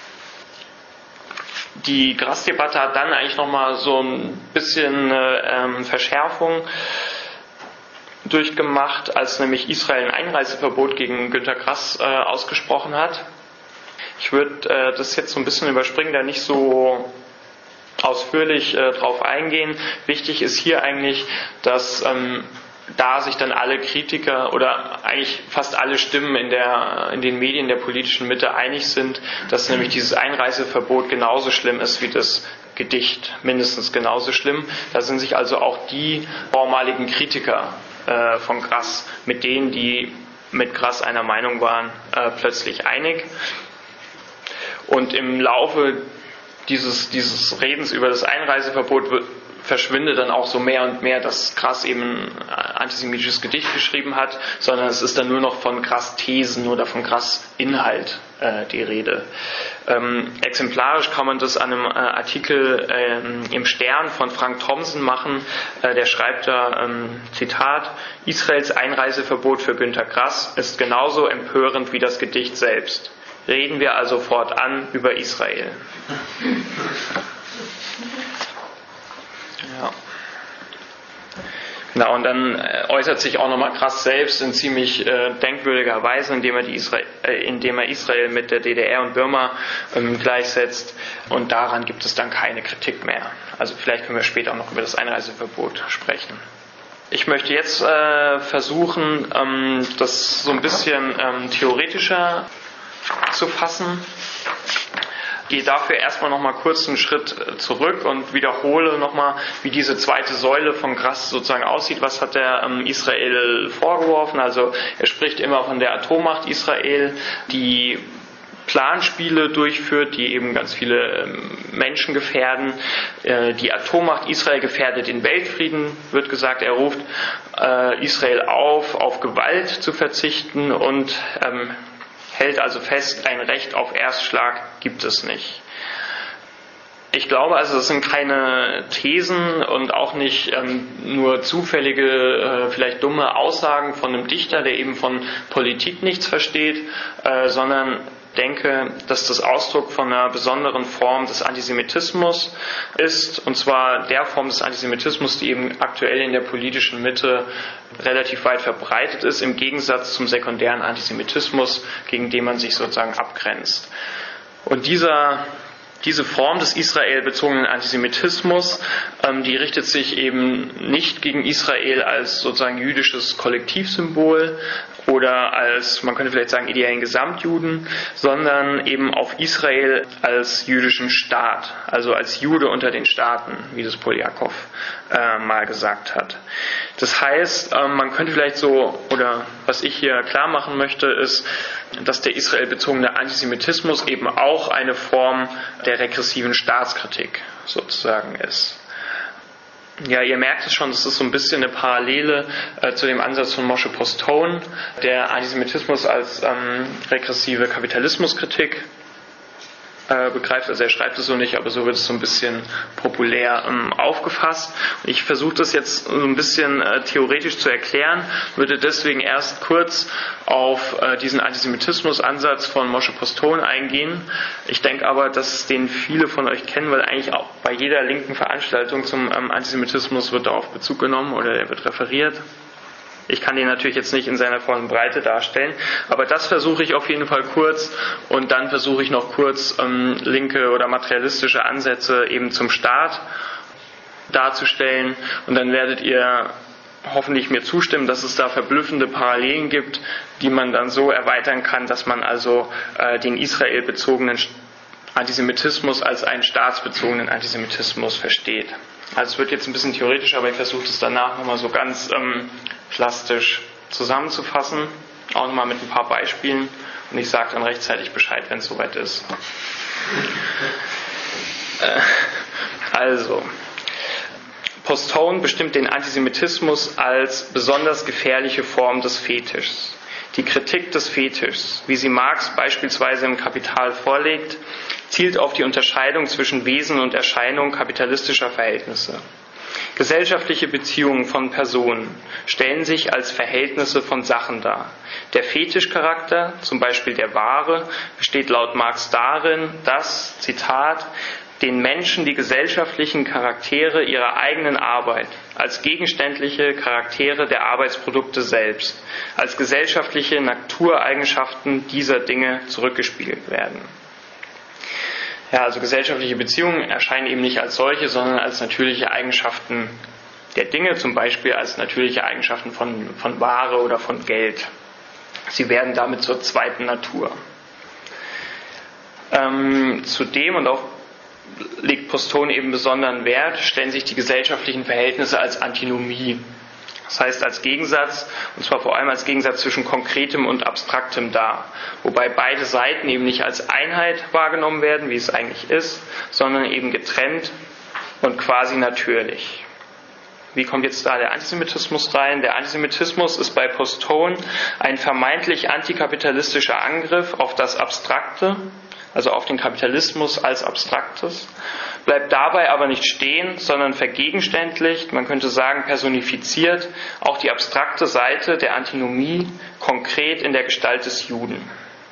Die Grass-Debatte hat dann eigentlich nochmal so ein bisschen Verschärfung durchgemacht, als nämlich Israel ein Einreiseverbot gegen Günter Grass ausgesprochen hat. Ich würde das jetzt so ein bisschen überspringen, da nicht so ausführlich drauf eingehen. Wichtig ist hier eigentlich, dass da sich dann alle Kritiker oder eigentlich fast alle Stimmen in den Medien der politischen Mitte einig sind, dass nämlich dieses Einreiseverbot genauso schlimm ist wie das Gedicht, mindestens genauso schlimm. Da sind sich also auch die vormaligen Kritiker von Grass mit denen, die mit Grass einer Meinung waren, plötzlich einig. Und im Laufe dieses Redens über das Einreiseverbot verschwindet dann auch so mehr und mehr, dass Grass eben ein antisemitisches Gedicht geschrieben hat, sondern es ist dann nur noch von Grass-Thesen oder von Grass-Inhalt die Rede. Exemplarisch kann man das an einem Artikel im Stern von Frank Thomsen machen. Der schreibt da, Zitat, Israels Einreiseverbot für Günter Grass ist genauso empörend wie das Gedicht selbst. Reden wir also fortan über Israel. Ja. Genau, und dann äußert sich auch nochmal Grass selbst in ziemlich denkwürdiger Weise, indem er Israel mit der DDR und Birma gleichsetzt, und daran gibt es dann keine Kritik mehr. Also vielleicht können wir später auch noch über das Einreiseverbot sprechen. Ich möchte jetzt versuchen, das so ein bisschen theoretischer zu fassen. Gehe dafür erstmal nochmal kurz einen Schritt zurück und wiederhole nochmal, wie diese zweite Säule von Grass sozusagen aussieht. Was hat er Israel vorgeworfen? Also er spricht immer von der Atommacht Israel, die Planspiele durchführt, die eben ganz viele Menschen gefährden. Die Atommacht Israel gefährdet den Weltfrieden, wird gesagt. Er ruft Israel auf Gewalt zu verzichten und hält also fest, ein Recht auf Erstschlag gibt es nicht. Ich glaube also, das sind keine Thesen und auch nicht nur zufällige, vielleicht dumme Aussagen von einem Dichter, der eben von Politik nichts versteht, sondern denke, dass das Ausdruck von einer besonderen Form des Antisemitismus ist, und zwar der Form des Antisemitismus, die eben aktuell in der politischen Mitte relativ weit verbreitet ist, im Gegensatz zum sekundären Antisemitismus, gegen den man sich sozusagen abgrenzt. Und diese Form des israelbezogenen Antisemitismus, die richtet sich eben nicht gegen Israel als sozusagen jüdisches Kollektivsymbol oder als, man könnte vielleicht sagen, ideellen Gesamtjuden, sondern eben auf Israel als jüdischen Staat, also als Jude unter den Staaten, wie das Poljakov mal gesagt hat. Das heißt, man könnte vielleicht so, oder was ich hier klar machen möchte, ist, dass der israelbezogene Antisemitismus eben auch eine Form der regressiven Staatskritik sozusagen ist. Ja, ihr merkt es schon, das ist so ein bisschen eine Parallele zu dem Ansatz von Moshe Postone, der Antisemitismus als regressive Kapitalismuskritik begreift. Also er schreibt es so nicht, aber so wird es so ein bisschen populär aufgefasst. Ich versuche das jetzt so ein bisschen theoretisch zu erklären, würde deswegen erst kurz auf diesen Antisemitismus-Ansatz von Moshe Postone eingehen. Ich denke aber, dass den viele von euch kennen, weil eigentlich auch bei jeder linken Veranstaltung zum Antisemitismus wird darauf Bezug genommen oder er wird referiert. Ich kann den natürlich jetzt nicht in seiner vollen Breite darstellen, aber das versuche ich auf jeden Fall kurz, und dann versuche ich noch kurz linke oder materialistische Ansätze eben zum Staat darzustellen, und dann werdet ihr hoffentlich mir zustimmen, dass es da verblüffende Parallelen gibt, die man dann so erweitern kann, dass man also den israelbezogenen Antisemitismus als einen staatsbezogenen Antisemitismus versteht. Also es wird jetzt ein bisschen theoretisch, aber ich versuche es danach nochmal so ganz plastisch zusammenzufassen, auch nochmal mit ein paar Beispielen, und ich sage dann rechtzeitig Bescheid, wenn es soweit ist. Also, Postone bestimmt den Antisemitismus als besonders gefährliche Form des Fetischs. Die Kritik des Fetischs, wie sie Marx beispielsweise im Kapital vorlegt, zielt auf die Unterscheidung zwischen Wesen und Erscheinung kapitalistischer Verhältnisse. Gesellschaftliche Beziehungen von Personen stellen sich als Verhältnisse von Sachen dar. Der Fetischcharakter, zum Beispiel der Ware, besteht laut Marx darin, dass, Zitat, den Menschen die gesellschaftlichen Charaktere ihrer eigenen Arbeit als gegenständliche Charaktere der Arbeitsprodukte selbst, als gesellschaftliche Natureigenschaften dieser Dinge zurückgespiegelt werden. Ja, also gesellschaftliche Beziehungen erscheinen eben nicht als solche, sondern als natürliche Eigenschaften der Dinge, zum Beispiel als natürliche Eigenschaften von Ware oder von Geld. Sie werden damit zur zweiten Natur. Zudem, und auch legt Postone eben besonderen Wert, stellen sich die gesellschaftlichen Verhältnisse als Antinomie. Das heißt als Gegensatz, und zwar vor allem als Gegensatz zwischen Konkretem und Abstraktem dar. Wobei beide Seiten eben nicht als Einheit wahrgenommen werden, wie es eigentlich ist, sondern eben getrennt und quasi natürlich. Wie kommt jetzt da der Antisemitismus rein? Der Antisemitismus ist bei Postone ein vermeintlich antikapitalistischer Angriff auf das Abstrakte, also auf den Kapitalismus als Abstraktes, bleibt dabei aber nicht stehen, sondern vergegenständlicht, man könnte sagen personifiziert, auch die abstrakte Seite der Antinomie konkret in der Gestalt des Juden.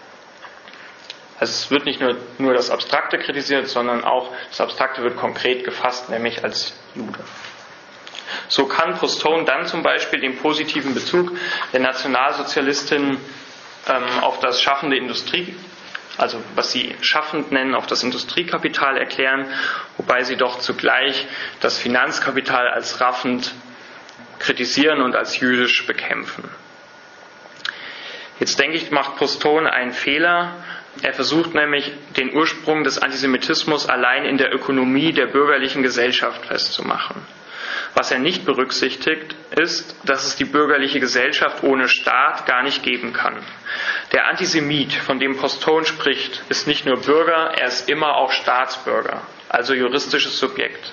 Also es wird nicht nur das Abstrakte kritisiert, sondern auch das Abstrakte wird konkret gefasst, nämlich als Jude. So kann Postone dann zum Beispiel den positiven Bezug der Nationalsozialistin auf das schaffende Industrie, also was sie schaffend nennen, auf das Industriekapital erklären, wobei sie doch zugleich das Finanzkapital als raffend kritisieren und als jüdisch bekämpfen. Jetzt denke ich, macht Postone einen Fehler. Er versucht nämlich, den Ursprung des Antisemitismus allein in der Ökonomie der bürgerlichen Gesellschaft festzumachen. Was er nicht berücksichtigt, ist, dass es die bürgerliche Gesellschaft ohne Staat gar nicht geben kann. Der Antisemit, von dem Postone spricht, ist nicht nur Bürger, er ist immer auch Staatsbürger, also juristisches Subjekt.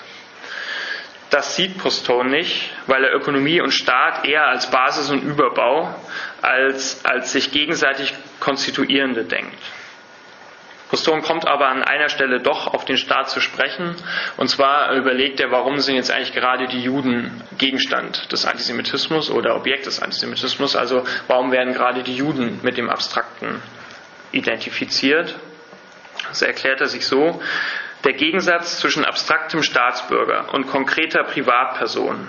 Das sieht Postone nicht, weil er Ökonomie und Staat eher als Basis und Überbau, als sich gegenseitig Konstituierende denkt. Postone kommt aber an einer Stelle doch auf den Staat zu sprechen. Und zwar überlegt er, warum sind jetzt eigentlich gerade die Juden Gegenstand des Antisemitismus oder Objekt des Antisemitismus? Also warum werden gerade die Juden mit dem Abstrakten identifiziert? Das erklärt er sich so: Der Gegensatz zwischen abstraktem Staatsbürger und konkreter Privatperson.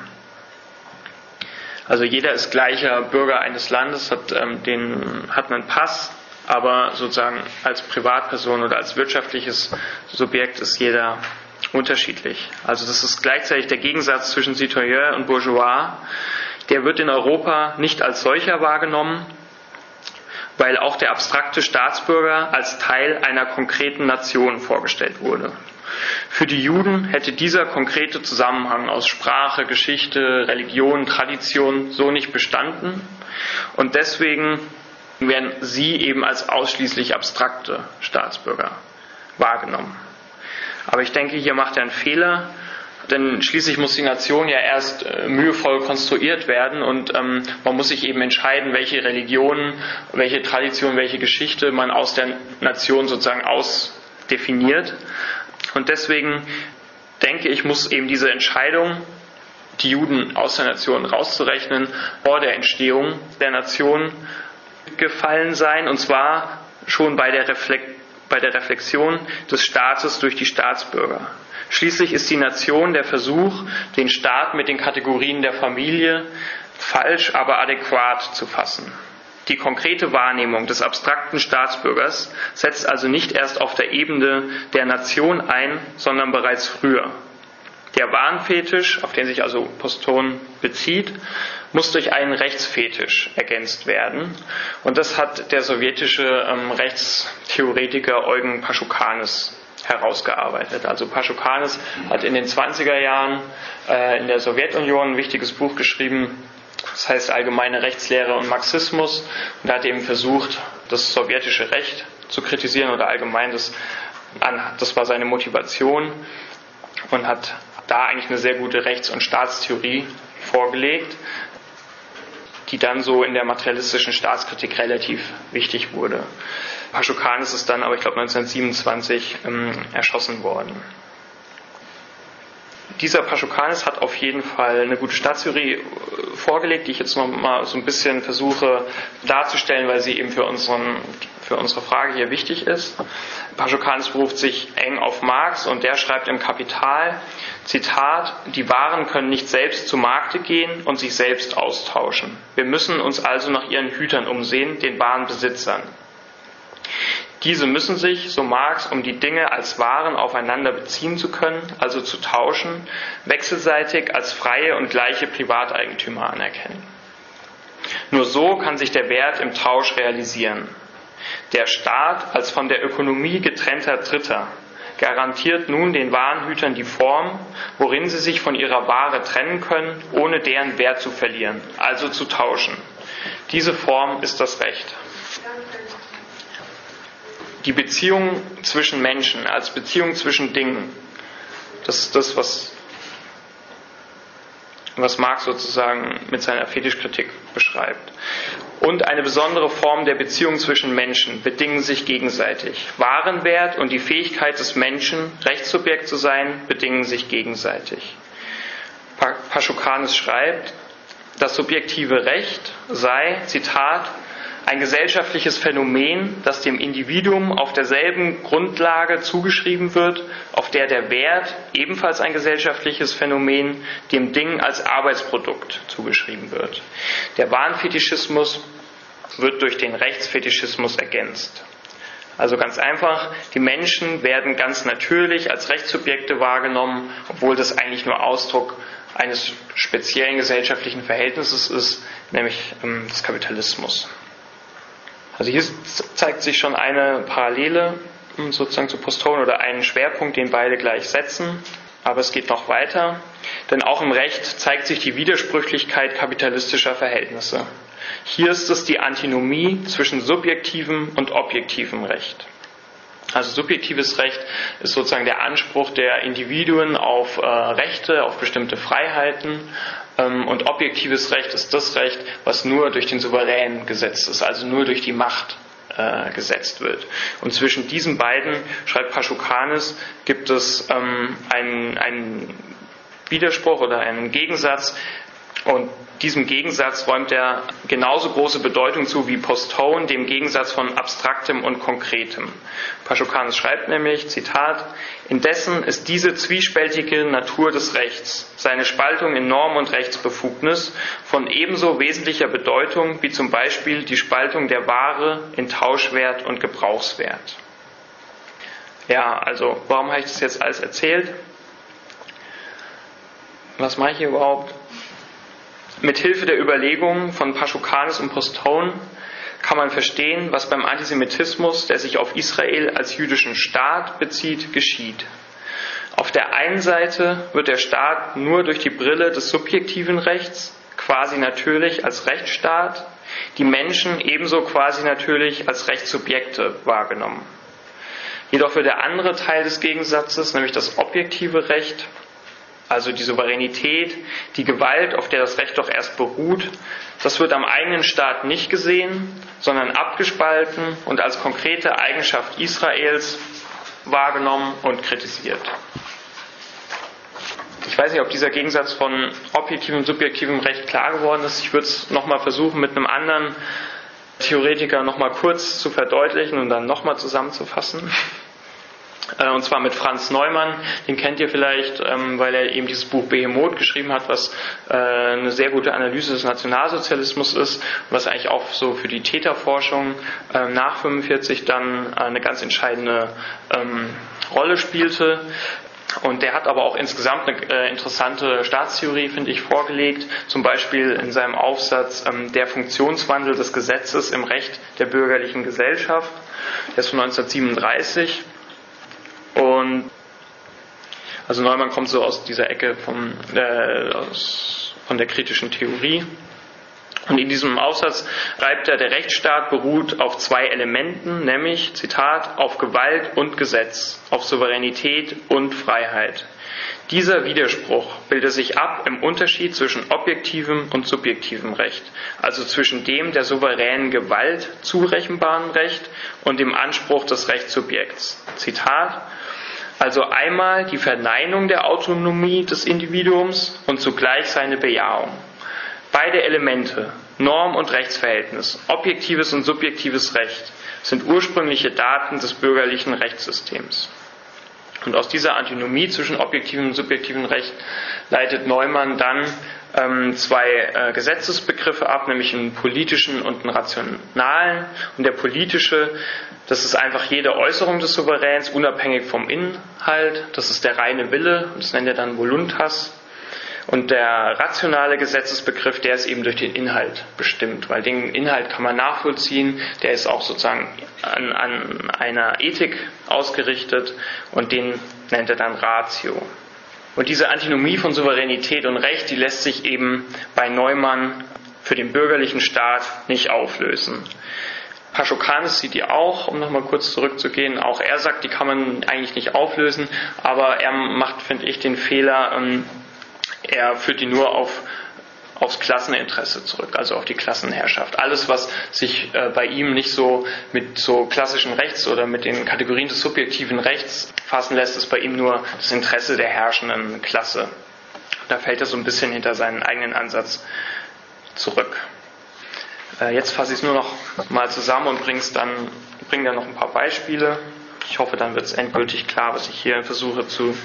Also jeder ist gleicher Bürger eines Landes, hat einen Pass, aber sozusagen als Privatperson oder als wirtschaftliches Subjekt ist jeder unterschiedlich. Also das ist gleichzeitig der Gegensatz zwischen Citoyen und Bourgeois. Der wird in Europa nicht als solcher wahrgenommen, weil auch der abstrakte Staatsbürger als Teil einer konkreten Nation vorgestellt wurde. Für die Juden hätte dieser konkrete Zusammenhang aus Sprache, Geschichte, Religion, Tradition so nicht bestanden und deswegen werden sie eben als ausschließlich abstrakte Staatsbürger wahrgenommen. Aber ich denke, hier macht er einen Fehler, denn schließlich muss die Nation ja erst mühevoll konstruiert werden und man muss sich eben entscheiden, welche Religionen, welche Tradition, welche Geschichte man aus der Nation sozusagen ausdefiniert. Und deswegen denke ich, muss eben diese Entscheidung, die Juden aus der Nation rauszurechnen, vor der Entstehung der Nation gefallen sein, und zwar schon bei der Reflexion des Staates durch die Staatsbürger. Schließlich ist die Nation der Versuch, den Staat mit den Kategorien der Familie falsch, aber adäquat zu fassen. Die konkrete Wahrnehmung des abstrakten Staatsbürgers setzt also nicht erst auf der Ebene der Nation ein, sondern bereits früher. Der Wahnfetisch, auf den sich also Postone bezieht, muss durch einen Rechtsfetisch ergänzt werden. Und das hat der sowjetische Rechtstheoretiker Eugen Paschukanis herausgearbeitet. Also Paschukanis hat in den 20er Jahren in der Sowjetunion ein wichtiges Buch geschrieben, das heißt Allgemeine Rechtslehre und Marxismus. Und er hat eben versucht, das sowjetische Recht zu kritisieren oder allgemein, das war seine Motivation, und hat da eigentlich eine sehr gute Rechts- und Staatstheorie vorgelegt, die dann so in der materialistischen Staatskritik relativ wichtig wurde. Paschukanis ist dann aber, ich glaube, 1927 erschossen worden. Dieser Paschukanis hat auf jeden Fall eine gute Staatstheorie vorgelegt, die ich jetzt noch mal so ein bisschen versuche darzustellen, weil sie eben für unsere Frage hier wichtig ist. Paschukanis beruft sich eng auf Marx und der schreibt im Kapital, Zitat: Die Waren können nicht selbst zu Markte gehen und sich selbst austauschen. Wir müssen uns also nach ihren Hütern umsehen, den Warenbesitzern. Diese müssen sich, so Marx, um die Dinge als Waren aufeinander beziehen zu können, also zu tauschen, wechselseitig als freie und gleiche Privateigentümer anerkennen. Nur so kann sich der Wert im Tausch realisieren. Der Staat als von der Ökonomie getrennter Dritter garantiert nun den Warenhütern die Form, worin sie sich von ihrer Ware trennen können, ohne deren Wert zu verlieren, also zu tauschen. Diese Form ist das Recht. Die Beziehung zwischen Menschen als Beziehung zwischen Dingen, das ist das, was was Marx sozusagen mit seiner Fetischkritik beschreibt. Und eine besondere Form der Beziehung zwischen Menschen bedingen sich gegenseitig. Warenwert und die Fähigkeit des Menschen, Rechtssubjekt zu sein, bedingen sich gegenseitig. Paschokanes schreibt, das subjektive Recht sei, Zitat, ein gesellschaftliches Phänomen, das dem Individuum auf derselben Grundlage zugeschrieben wird, auf der der Wert, ebenfalls ein gesellschaftliches Phänomen, dem Ding als Arbeitsprodukt zugeschrieben wird. Der Warenfetischismus wird durch den Rechtsfetischismus ergänzt. Also ganz einfach, die Menschen werden ganz natürlich als Rechtssubjekte wahrgenommen, obwohl das eigentlich nur Ausdruck eines speziellen gesellschaftlichen Verhältnisses ist, nämlich des Kapitalismus. Also hier zeigt sich schon eine Parallele sozusagen zu Postone oder einen Schwerpunkt, den beide gleich setzen. Aber es geht noch weiter, denn auch im Recht zeigt sich die Widersprüchlichkeit kapitalistischer Verhältnisse. Hier ist es die Antinomie zwischen subjektivem und objektivem Recht. Also subjektives Recht ist sozusagen der Anspruch der Individuen auf Rechte, auf bestimmte Freiheiten. Und objektives Recht ist das Recht, was nur durch den Souverän gesetzt ist, also nur durch die Macht gesetzt wird. Und zwischen diesen beiden, schreibt Paschokanes, gibt es einen Widerspruch oder einen Gegensatz. Und diesem Gegensatz räumt er genauso große Bedeutung zu wie Postone, dem Gegensatz von Abstraktem und Konkretem. Paschokanes schreibt nämlich, Zitat, indessen ist diese zwiespältige Natur des Rechts, seine Spaltung in Norm und Rechtsbefugnis, von ebenso wesentlicher Bedeutung wie zum Beispiel die Spaltung der Ware in Tauschwert und Gebrauchswert. Ja, also warum habe ich das jetzt alles erzählt? Was mache ich hier überhaupt? Mithilfe der Überlegungen von Paschokanes und Postone kann man verstehen, was beim Antisemitismus, der sich auf Israel als jüdischen Staat bezieht, geschieht. Auf der einen Seite wird der Staat nur durch die Brille des subjektiven Rechts, quasi natürlich als Rechtsstaat, die Menschen ebenso quasi natürlich als Rechtssubjekte wahrgenommen. Jedoch wird der andere Teil des Gegensatzes, nämlich das objektive Recht, also die Souveränität, die Gewalt, auf der das Recht doch erst beruht, das wird am eigenen Staat nicht gesehen, sondern abgespalten und als konkrete Eigenschaft Israels wahrgenommen und kritisiert. Ich weiß nicht, ob dieser Gegensatz von objektivem und subjektivem Recht klar geworden ist. Ich würde es nochmal versuchen, mit einem anderen Theoretiker nochmal kurz zu verdeutlichen und dann nochmal zusammenzufassen. Und zwar mit Franz Neumann, den kennt ihr vielleicht, weil er eben dieses Buch Behemoth geschrieben hat, was eine sehr gute Analyse des Nationalsozialismus ist, was eigentlich auch so für die Täterforschung nach 1945 dann eine ganz entscheidende Rolle spielte. Und der hat aber auch insgesamt eine interessante Staatstheorie, finde ich, vorgelegt, zum Beispiel in seinem Aufsatz Der Funktionswandel des Gesetzes im Recht der bürgerlichen Gesellschaft, der ist von 1937. Und also Neumann kommt so aus dieser Ecke von der kritischen Theorie. Und in diesem Aufsatz schreibt er, der Rechtsstaat beruht auf zwei Elementen, nämlich, Zitat, auf Gewalt und Gesetz, auf Souveränität und Freiheit. Dieser Widerspruch bildet sich ab im Unterschied zwischen objektivem und subjektivem Recht, also zwischen dem der souveränen Gewalt zurechenbaren Recht und dem Anspruch des Rechtssubjekts. Zitat, also einmal die Verneinung der Autonomie des Individuums und zugleich seine Bejahung. Beide Elemente, Norm und Rechtsverhältnis, objektives und subjektives Recht, sind ursprüngliche Daten des bürgerlichen Rechtssystems. Und aus dieser Antinomie zwischen objektivem und subjektivem Recht leitet Neumann dann zwei Gesetzesbegriffe ab, nämlich einen politischen und einen rationalen. Und der politische, das ist einfach jede Äußerung des Souveräns, unabhängig vom Inhalt. Das ist der reine Wille, das nennt er dann Voluntas. Und der rationale Gesetzesbegriff, der ist eben durch den Inhalt bestimmt, weil den Inhalt kann man nachvollziehen, der ist auch sozusagen an einer Ethik ausgerichtet und den nennt er dann Ratio. Und diese Antinomie von Souveränität und Recht, die lässt sich eben bei Neumann für den bürgerlichen Staat nicht auflösen. Paschokanes sieht die auch, um nochmal kurz zurückzugehen, auch er sagt, die kann man eigentlich nicht auflösen, aber er macht, finde ich, den Fehler, Er führt die nur aufs Klasseninteresse zurück, also auf die Klassenherrschaft. Alles, was sich bei ihm nicht so mit so klassischen Rechts oder mit den Kategorien des subjektiven Rechts fassen lässt, ist bei ihm nur das Interesse der herrschenden Klasse. Da fällt er so ein bisschen hinter seinen eigenen Ansatz zurück. Jetzt fasse ich es nur noch mal zusammen und bringe dann noch ein paar Beispiele. Ich hoffe, dann wird es endgültig klar, was ich hier versuche zu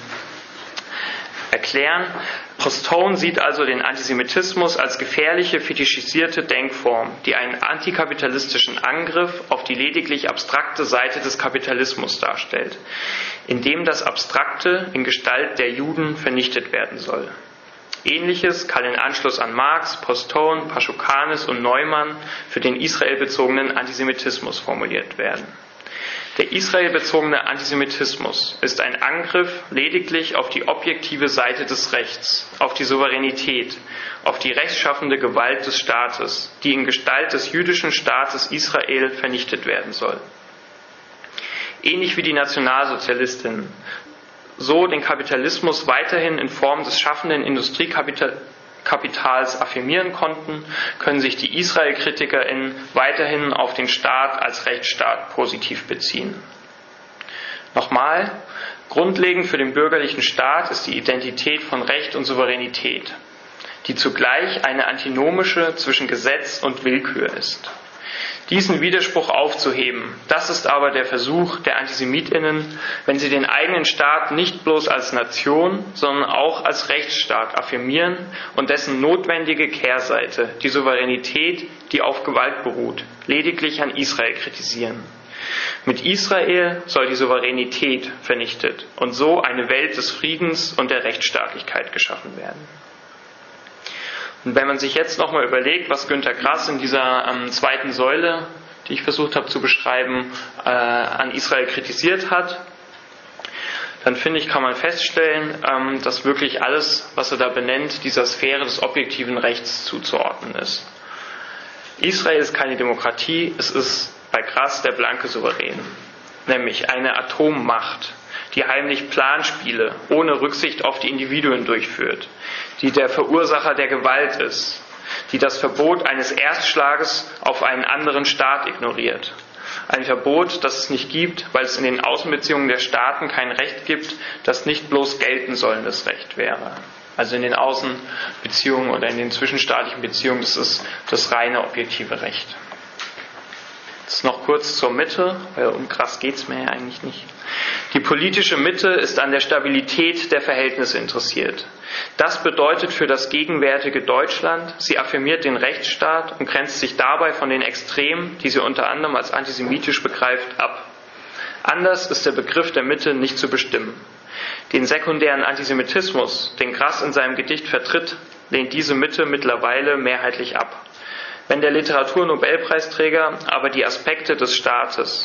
erklären. Postone sieht also den Antisemitismus als gefährliche, fetischisierte Denkform, die einen antikapitalistischen Angriff auf die lediglich abstrakte Seite des Kapitalismus darstellt, indem das Abstrakte in Gestalt der Juden vernichtet werden soll. Ähnliches kann in Anschluss an Marx, Postone, Paschukanis und Neumann für den israelbezogenen Antisemitismus formuliert werden. Der israelbezogene Antisemitismus ist ein Angriff lediglich auf die objektive Seite des Rechts, auf die Souveränität, auf die rechtschaffende Gewalt des Staates, die in Gestalt des jüdischen Staates Israel vernichtet werden soll. Ähnlich wie die Nationalsozialistinnen so den Kapitalismus weiterhin in Form des schaffenden Industriekapitals affirmieren konnten, können sich die Israel-KritikerInnen weiterhin auf den Staat als Rechtsstaat positiv beziehen. Nochmal, grundlegend für den bürgerlichen Staat ist die Identität von Recht und Souveränität, die zugleich eine antinomische zwischen Gesetz und Willkür ist. Diesen Widerspruch aufzuheben, das ist aber der Versuch der AntisemitInnen, wenn sie den eigenen Staat nicht bloß als Nation, sondern auch als Rechtsstaat affirmieren und dessen notwendige Kehrseite, die Souveränität, die auf Gewalt beruht, lediglich an Israel kritisieren. Mit Israel soll die Souveränität vernichtet und so eine Welt des Friedens und der Rechtsstaatlichkeit geschaffen werden. Und wenn man sich jetzt nochmal überlegt, was Günter Grass in dieser zweiten Säule, die ich versucht habe zu beschreiben, an Israel kritisiert hat, dann finde ich, kann man feststellen, dass wirklich alles, was er da benennt, dieser Sphäre des objektiven Rechts zuzuordnen ist. Israel ist keine Demokratie, es ist bei Grass der blanke Souverän, nämlich eine Atommacht, die heimlich Planspiele ohne Rücksicht auf die Individuen durchführt, die der Verursacher der Gewalt ist, die das Verbot eines Erstschlages auf einen anderen Staat ignoriert. Ein Verbot, das es nicht gibt, weil es in den Außenbeziehungen der Staaten kein Recht gibt, das nicht bloß gelten sollendes Recht wäre. Also in den Außenbeziehungen oder in den zwischenstaatlichen Beziehungen, das ist das reine objektive Recht. Jetzt noch kurz zur Mitte, weil um Grass geht es mir ja eigentlich nicht. Die politische Mitte ist an der Stabilität der Verhältnisse interessiert. Das bedeutet für das gegenwärtige Deutschland, sie affirmiert den Rechtsstaat und grenzt sich dabei von den Extremen, die sie unter anderem als antisemitisch begreift, ab. Anders ist der Begriff der Mitte nicht zu bestimmen. Den sekundären Antisemitismus, den Grass in seinem Gedicht vertritt, lehnt diese Mitte mittlerweile mehrheitlich ab. Wenn der Literaturnobelpreisträger aber die Aspekte des Staates,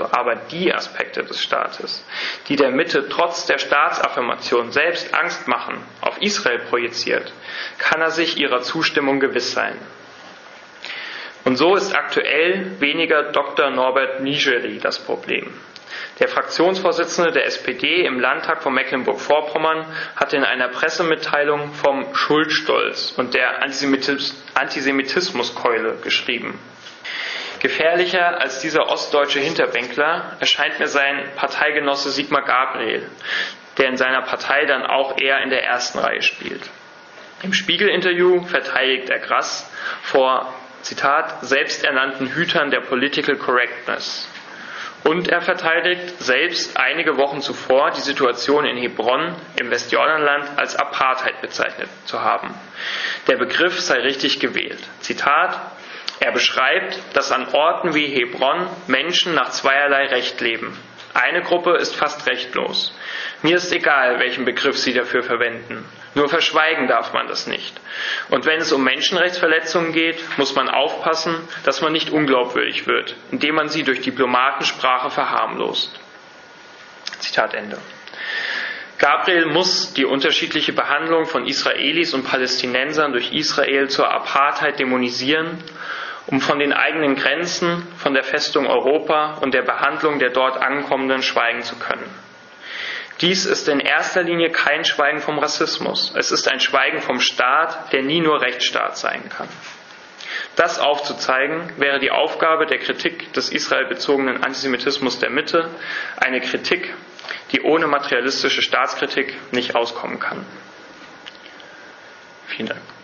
die der Mitte trotz der Staatsaffirmation selbst Angst machen, auf Israel projiziert, kann er sich ihrer Zustimmung gewiss sein. Und so ist aktuell weniger Dr. Norbert Nigeri das Problem. Der Fraktionsvorsitzende der SPD im Landtag von Mecklenburg-Vorpommern hatte in einer Pressemitteilung vom Schuldstolz und der Antisemitismuskeule geschrieben. Gefährlicher als dieser ostdeutsche Hinterbänkler erscheint mir sein Parteigenosse Sigmar Gabriel, der in seiner Partei dann auch eher in der ersten Reihe spielt. Im Spiegel-Interview verteidigt er Grass vor, Zitat, selbsternannten Hütern der Political Correctness. Und er verteidigt selbst einige Wochen zuvor die Situation in Hebron im Westjordanland als Apartheid bezeichnet zu haben. Der Begriff sei richtig gewählt. Zitat, er beschreibt, dass an Orten wie Hebron Menschen nach zweierlei Recht leben. Eine Gruppe ist fast rechtlos. Mir ist egal, welchen Begriff sie dafür verwenden. Nur verschweigen darf man das nicht. Und wenn es um Menschenrechtsverletzungen geht, muss man aufpassen, dass man nicht unglaubwürdig wird, indem man sie durch Diplomatensprache verharmlost. Zitat Ende. Gabriel muss die unterschiedliche Behandlung von Israelis und Palästinensern durch Israel zur Apartheid dämonisieren, um von den eigenen Grenzen, von der Festung Europa und der Behandlung der dort Ankommenden schweigen zu können. Dies ist in erster Linie kein Schweigen vom Rassismus. Es ist ein Schweigen vom Staat, der nie nur Rechtsstaat sein kann. Das aufzuzeigen, wäre die Aufgabe der Kritik des israelbezogenen Antisemitismus der Mitte, eine Kritik, die ohne materialistische Staatskritik nicht auskommen kann. Vielen Dank.